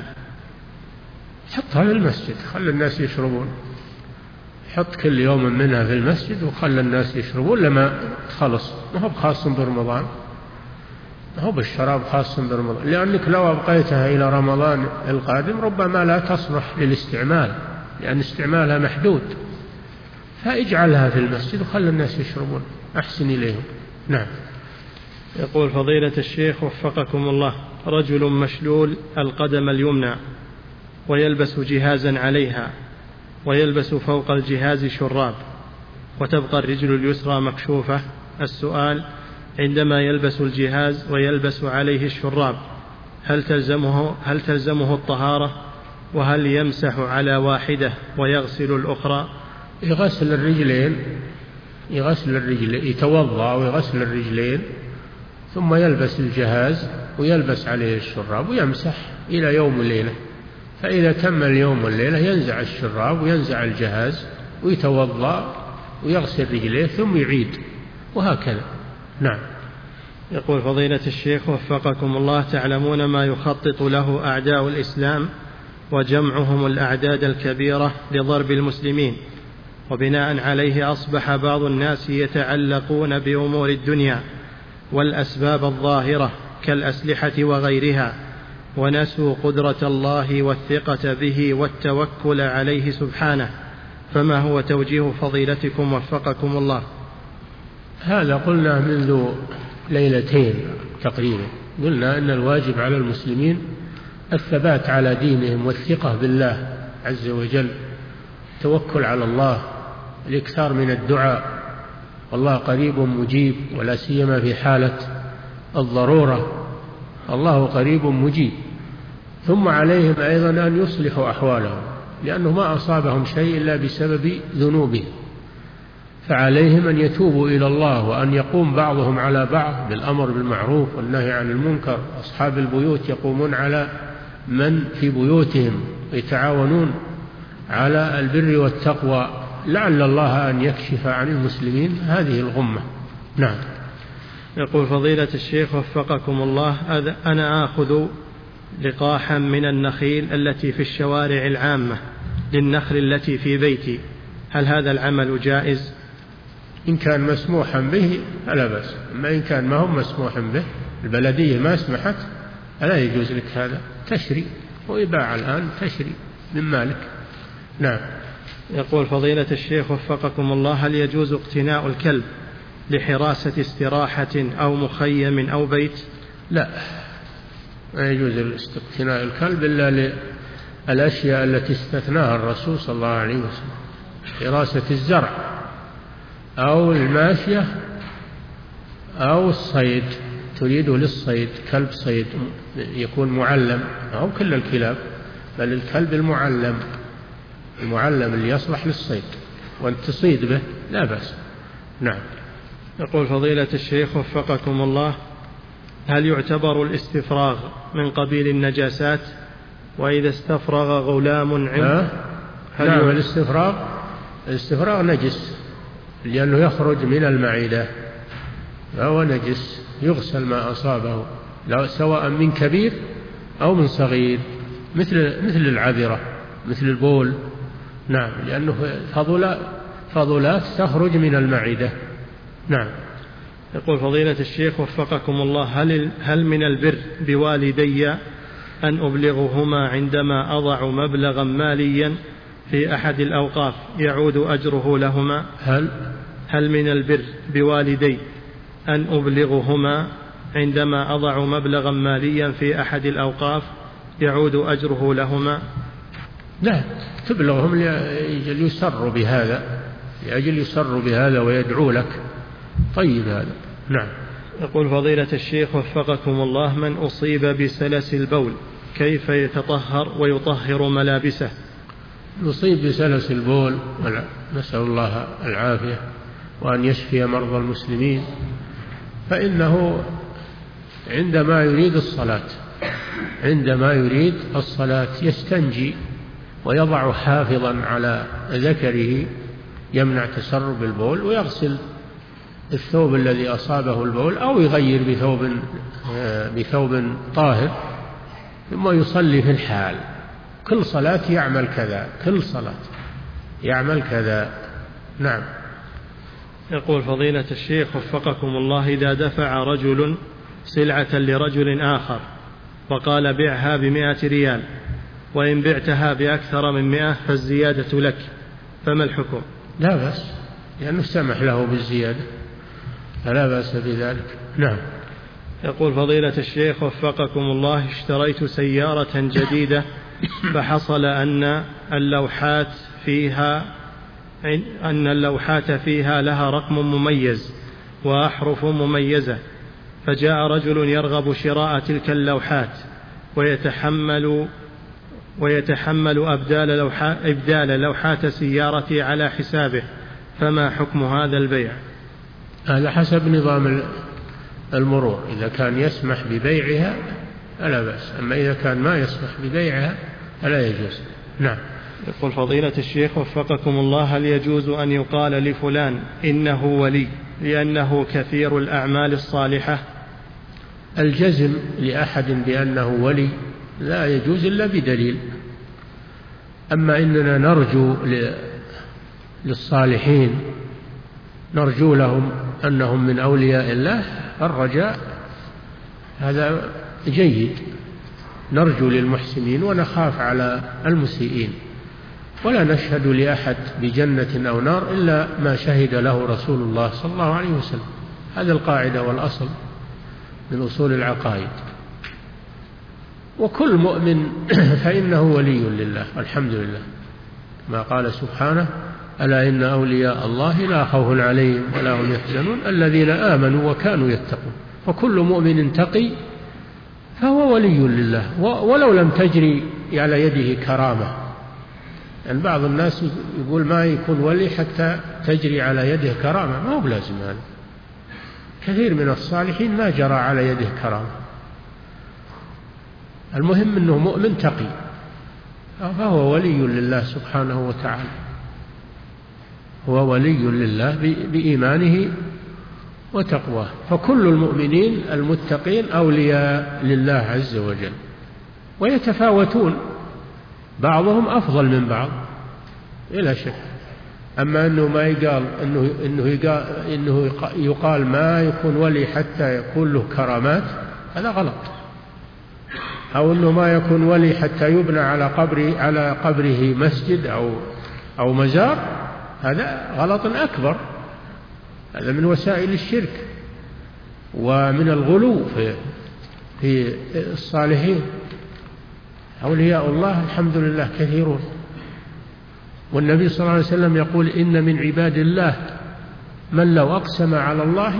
حطها في المسجد، خلي الناس يشربون، حط كل يوم منها في المسجد وخلي الناس يشربون لما تخلص. ما هو خاص برمضان، ما هو بالشراب خاص برمضان، لأنك لو أبقيتها إلى رمضان القادم ربما لا تصلح للاستعمال لأن استعمالها محدود، فاجعلها في المسجد وخلي الناس يشربون، أحسن إليهم. نعم. يقول فضيلة الشيخ وفقكم الله، رجل مشلول القدم اليمنى ويلبس جهازا عليها ويلبس فوق الجهاز شراب وتبقى الرجل اليسرى مكشوفة. السؤال: عندما يلبس الجهاز ويلبس عليه الشراب هل تلزمه, هل تلزمه الطهارة؟ وهل يمسح على واحدة ويغسل الأخرى؟ يغسل الرجلين، يغسل الرجلين، يتوضأ ويغسل الرجلين ثم يلبس الجهاز ويلبس عليه الشراب ويمسح إلى يوم الليلة. فإذا تم اليوم والليلة ينزع الشراب وينزع الجهاز ويتوضأ ويغسل رجليه ثم يعيد، وهكذا. نعم. يقول فضيلة الشيخ وفقكم الله، تعلمون ما يخطط له أعداء الإسلام وجمعهم الأعداد الكبيرة لضرب المسلمين، وبناء عليه أصبح بعض الناس يتعلقون بأمور الدنيا والأسباب الظاهرة كالأسلحة وغيرها، ونسوا قدرة الله والثقة به والتوكل عليه سبحانه، فما هو توجيه فضيلتكم وفقكم الله؟ هذا قلنا منذ ليلتين تقريبا، قلنا أن الواجب على المسلمين الثبات على دينهم والثقة بالله عز وجل، التوكل على الله، الإكثار من الدعاء، والله قريب مجيب، ولا سيما في حالة الضرورة الله قريب مجيب. ثم عليهم أيضا أن يصلحوا أحوالهم، لأنه ما أصابهم شيء إلا بسبب ذنوبهم، فعليهم أن يتوبوا إلى الله، وأن يقوم بعضهم على بعض بالأمر بالمعروف والنهي عن المنكر. أصحاب البيوت يقومون على من في بيوتهم ويتعاونون على البر والتقوى، لعل الله أن يكشف عن المسلمين هذه الغمة. نعم. يقول فضيلة الشيخ وفقكم الله، أنا آخذ لقاحا من النخيل التي في الشوارع العامة للنخل التي في بيتي، هل هذا العمل جائز؟ إن كان مسموحا به فلا بأس، أما إن كان ما هو مسموحا به، البلدية ما اسمحت، فلا يجوز لك هذا، تشري ويباع الآن، تشري من مالك. نعم. يقول فضيلة الشيخ وفقكم الله، هل يجوز اقتناء الكلب لحراسة استراحة أو مخيم أو بيت؟ لا، ما يجوز اقتناء الكلب إلا للأشياء التي استثناها الرسول صلى الله عليه وسلم، حراسة الزرع أو الماشية أو الصيد، تريده للصيد، كلب صيد يكون معلم، أو كل الكلاب، بل الكلب المعلم، المعلم اللي يصلح للصيد وأن تصيد به لا بأس. نعم. يقول فضيلة الشيخ وفقكم الله: هل يعتبر الاستفراغ من قبيل النجاسات؟ وإذا استفرغ غلام عند هل نعم الاستفراغ الاستفراغ نجس، لأنه يخرج من المعدة فهو نجس، يغسل ما أصابه سواء من كبير أو من صغير، مثل مثل العذرة، مثل البول. نعم، لأنه فضلات فضلات تخرج من المعدة. نعم. يقول فضيلة الشيخ وفقكم الله: هل هل من البر بوالدي أن أبلغهما عندما أضع مبلغا ماليا في أحد الأوقاف يعود أجره لهما؟ هل هل من البر بوالدي أن أبلغهما عندما أضع مبلغا ماليا في أحد الأوقاف يعود أجره لهما؟ لا، تبلغهم لأجل يسر بهذا، لأجل يسر بهذا ويدعو لك. طيب هذا. نعم. يقول فضيلة الشيخ وفقكم الله: من أصيب بسلس البول كيف يتطهر ويطهر ملابسه؟ يصيب بسلس البول، نسأل الله العافية وأن يشفي مرضى المسلمين، فإنه عندما يريد الصلاة عندما يريد الصلاة يستنجي ويضع حافظا على ذكره يمنع تسرب البول، ويغسل الثوب الذي أصابه البول أو يغير بثوب بثوب طاهر، ثم يصلي في الحال. كل صلاة يعمل كذا، كل صلاة يعمل كذا. نعم. يقول فضيلة الشيخ وفقكم الله: إذا دفع رجل سلعة لرجل آخر وقال بيعها بمائة ريال، وإن بعتها بأكثر من مائة فالزيادة لك، فما الحكم؟ لا بأس، لأنه سمح له بالزيادة، فلا بأس بذلك. نعم. يقول فضيلة الشيخ وفقكم الله: اشتريت سيارة جديدة فحصل أن اللوحات فيها أن اللوحات فيها لها رقم مميز وأحرف مميزة، فجاء رجل يرغب شراء تلك اللوحات ويتحمل ويتحمل أبدال لوحات, إبدال لوحات سيارتي على حسابه، فما حكم هذا البيع؟ هذا حسب نظام المرور، إذا كان يسمح ببيعها فلا بأس، أما إذا كان ما يسمح ببيعها فلا يجوز. نعم. يقول فضيلة الشيخ وفقكم الله: هل يجوز أن يقال لفلان إنه ولي لأنه كثير الأعمال الصالحة؟ الجزم لأحد بأنه ولي لا يجوز إلا بدليل. أما إننا نرجو للصالحين، نرجو لهم أنهم من أولياء الله، الرجاء هذا جيد، نرجو للمحسنين ونخاف على المسيئين، ولا نشهد لأحد بجنة أو نار إلا ما شهد له رسول الله صلى الله عليه وسلم. هذا القاعدة والأصل من أصول العقائد. وكل مؤمن فإنه ولي لله والحمد لله، ما قال سبحانه: ألا إن أولياء الله لا خوف عليهم ولا هم يحزنون الذين آمنوا وكانوا يتقون. فكل مؤمن تقي فهو ولي لله، ولو لم تجري على يده كرامة. يعني بعض الناس يقول ما يكون ولي حتى تجري على يده كرامة، ما هو لازم هذا. كثير من الصالحين ما جرى على يده كرامة. المهم أنه مؤمن تقي فهو ولي لله سبحانه وتعالى، هو ولي لله بإيمانه وتقواه. فكل المؤمنين المتقين أولياء لله عز وجل، ويتفاوتون، بعضهم أفضل من بعض بلا شك. أما أنه ما يقال أنه, إنه, يقال إنه يقال ما يكون ولي حتى يكون له كرامات، هذا غلط. أو أنه ما يكون ولي حتى يبنى على قبره على قبره مسجد أو أو مزار، هذا غلط أكبر. هذا من وسائل الشرك ومن الغلو في في الصالحين. أولياء الله الحمد لله كثيرون، والنبي صلى الله عليه وسلم يقول: إن من عباد الله من لو أقسم على الله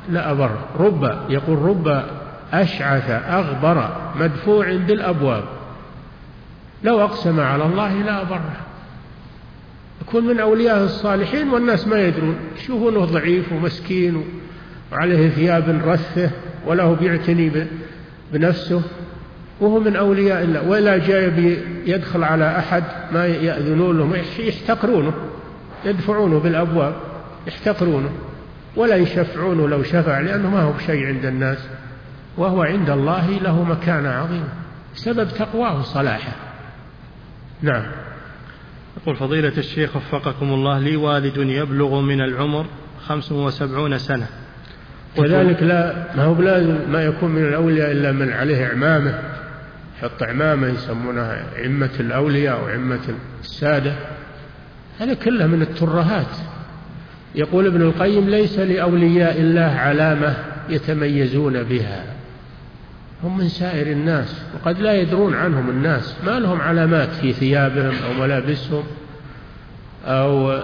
لا أبره. رب يقول رب أشعث أغبر مدفوع بالأبواب لو أقسم على الله لا أبره. يكون من أولياء الصالحين والناس ما يدرون، يشوفونه ضعيف ومسكين وعليه ثياب رثة وله بيعتني بنفسه وهو من أولياء الله، ولا جاي يدخل على أحد ما يأذنون له يحتقرونه، يدفعونه بالأبواب يحتقرونه ولا يشفعونه لو شفع، لأنه ما هو بشيء عند الناس، وهو عند الله له مكانة عظيمة سبب تقواه وصلاحه. نعم. يقول فضيلة الشيخ وفقكم الله، لي والد يبلغ من العمر خمس وسبعون سنة، كذلك لا ما هو بلازم ما يكون من الأولياء إلا من عليه عمامة، حط عمامة يسمونها عمة الأولياء وعمة السادة، هذا كله من الترهات. يقول ابن القيم ليس لأولياء الله علامة يتميزون بها، هم من سائر الناس وقد لا يدرون عنهم الناس، ما لهم علامات في ثيابهم أو ملابسهم أو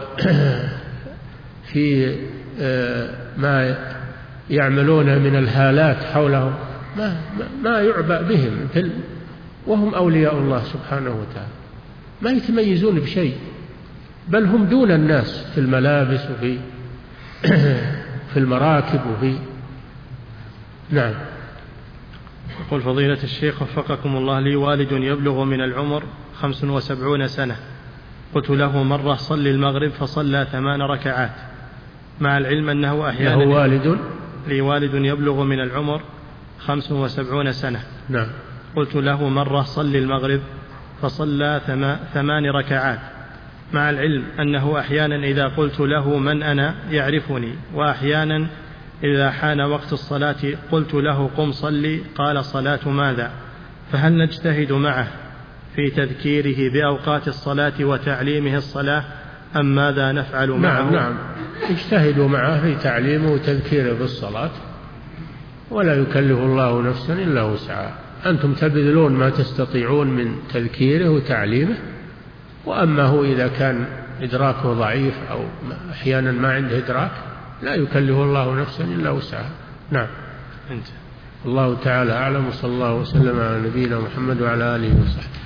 في ما يعملون من الهالات حولهم، ما, ما يعبأ بهم وهم أولياء الله سبحانه وتعالى، ما يتميزون بشيء، بل هم دون الناس في الملابس وفي في المراكب وفي. نعم. يقول فضيلة الشيخ وفقكم الله، لي والد يبلغ من العمر خمس وسبعون سنة، قلت له مرة صل المغرب فصلى ثمان ركعات، مع العلم أنه أحيانا له والد لي والد يبلغ من العمر خمس وسبعون سنة. نعم. قلت له مرة صل المغرب فصلى ثمان ركعات، مع العلم أنه أحيانا إذا قلت له من أنا يعرفني، وأحيانا إذا حان وقت الصلاة قلت له قم صلي قال صلاة ماذا؟ فهل نجتهد معه في تذكيره بأوقات الصلاة وتعليمه الصلاة أم ماذا نفعل معه؟ نعم نعم اجتهدوا معه في تعليمه وتذكيره بالصلاة، ولا يكلف الله نفسا إلا وسعها، أنتم تبذلون ما تستطيعون من تذكيره وتعليمه، وأما هو إذا كان إدراكه ضعيف أو أحيانا ما عنده إدراك لا يكلف الله نفسا إلا وسعها. نعم. أنت. الله تعالى أعلم، وصلى الله وسلم على نبينا محمد وعلى آله وصحبه.